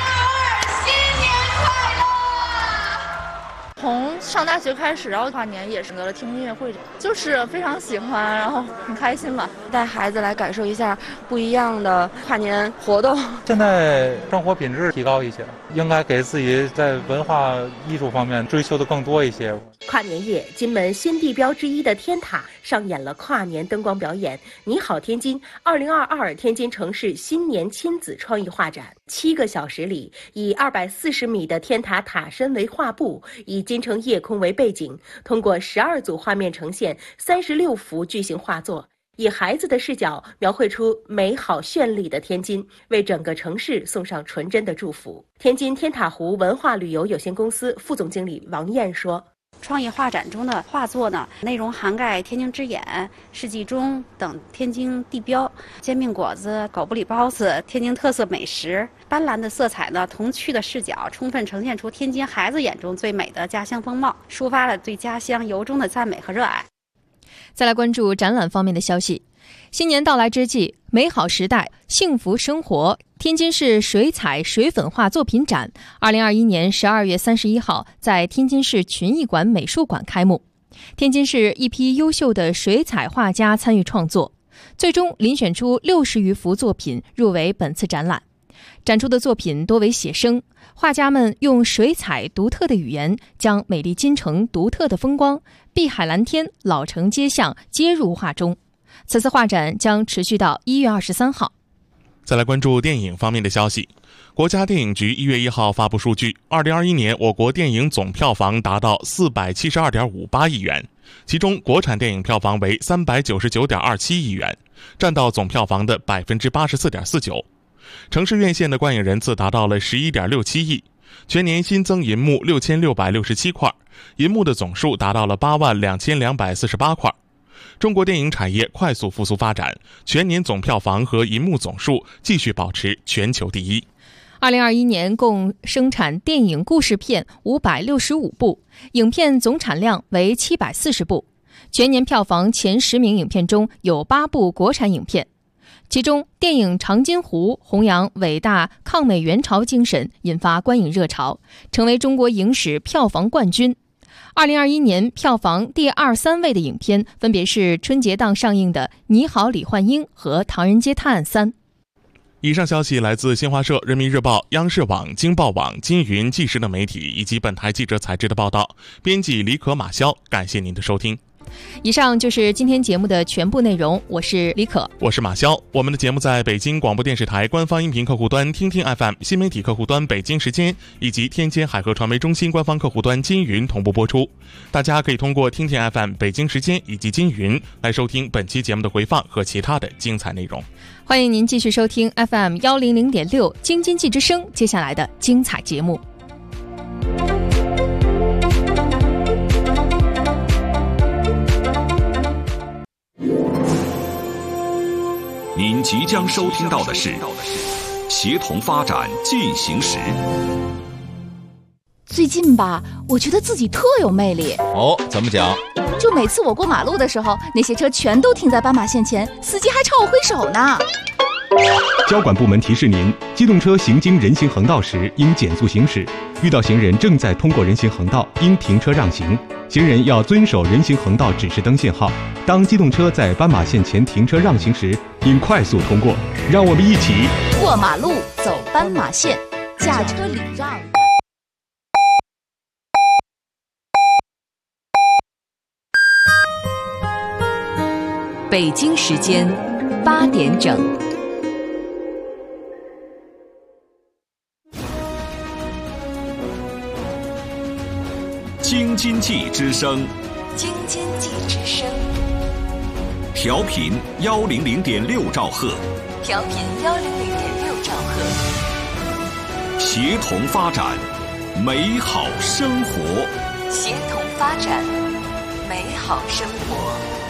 从上大学开始，然后跨年也选择了听音乐会，就是非常喜欢，然后很开心吧。 带孩子来感受一下不一样的跨年活动。 现在生活品质提高一些，应该给自己在文化艺术方面追求的更多一些。 跨年夜，金门新地标之一的天塔上演了跨年灯光表演。你好，天津二零二二天津城市新年亲子创意画展，七个小时里，以二百四十米的天塔塔身为画布，以金城夜空为背景，通过十二组画面呈现三十六幅巨型画作，以孩子的视角描绘出美好绚丽的天津，为整个城市送上纯真的祝福。天津天塔湖文化旅游有限公司副总经理王燕说， 创意画展中的画作呢，内容涵盖天津之眼、世纪钟等天津地标，煎饼果子、狗不理包子、天津特色美食，斑斓的色彩呢，童趣的视角，充分呈现出天津孩子眼中最美的家乡风貌，抒发了对家乡由衷的赞美和热爱。 再来关注展览方面的消息。新年到来之际，美好时代，幸福生活天津市水彩水粉画作品展二零二一年十二月三十一号在天津市群艺馆美术馆开幕。天津市一批优秀的水彩画家参与创作，最终遴选出六十余幅作品入围本次展览。展出的作品多为写生，画家们用水彩独特的语言，将美丽京城独特的风光、碧海蓝天、老城街巷接入画中。此次画展将持续到一月二十三号。 再来关注电影方面的消息。国家电影局一月一号发布数据，二零二一年我国电影总票房达到四百七十二点五八亿元，其中国产电影票房为三百九十九点二七亿元，占到总票房的百分之八十四点四九。城市院线的观影人次达到了十一点六七亿，全年新增银幕六千六百六十七块，银幕的总数达到了八万两千两百四十八块。中国电影产业快速复苏发展，全年总票房和银幕总数继续保持全球第一。 二零二一年共生产电影故事片五百六十五部，影片总产量为七百四十部。全年票房前十名影片中有八部国产影片，其中电影《长津湖》弘扬伟大抗美援朝精神，引发观影热潮，成为中国影史票房冠军。二零二一年票房第二、三位的影片分别是春节档上映的《你好，李焕英》和《唐人街探案三》。 以上消息来自新华社、人民日报、央视网、京报网、金云、纪实等媒体以及本台记者采制的报道。编辑李可、马潇，感谢您的收听。 以上就是今天节目的全部内容，我是李可， 我是马潇。我们的节目在北京广播电视台官方音频客户端听听 F M、 新媒体客户端北京时间以及天津海河传媒中心官方客户端金云同步播出。大家可以通过听听 F M 北京时间以及金云来收听本期节目的回放和其他的精彩内容。 欢迎您继续收听 F M 一零零点六京津冀之声接下来的精彩节目。 您即将收听到的是《协同发展进行时》。 最近吧，我觉得自己特有魅力。 哦，怎么讲？ 就每次我过马路的时候，那些车全都停在斑马线前，司机还朝我挥手呢。 交管部门提示您，机动车行经人行横道时应减速行驶，遇到行人正在通过人行横道，应停车让行。 行人要遵守人行横道指示灯信号。当机动车在斑马线前停车让行时，应快速通过。让我们一起过马路，走斑马线，驾车礼让。 北京时间八点整。 京津冀之声， 京津冀之声， 调频幺零零点六兆赫， 调频幺零零点六兆赫， 协同发展，美好生活， 协同发展，美好生活。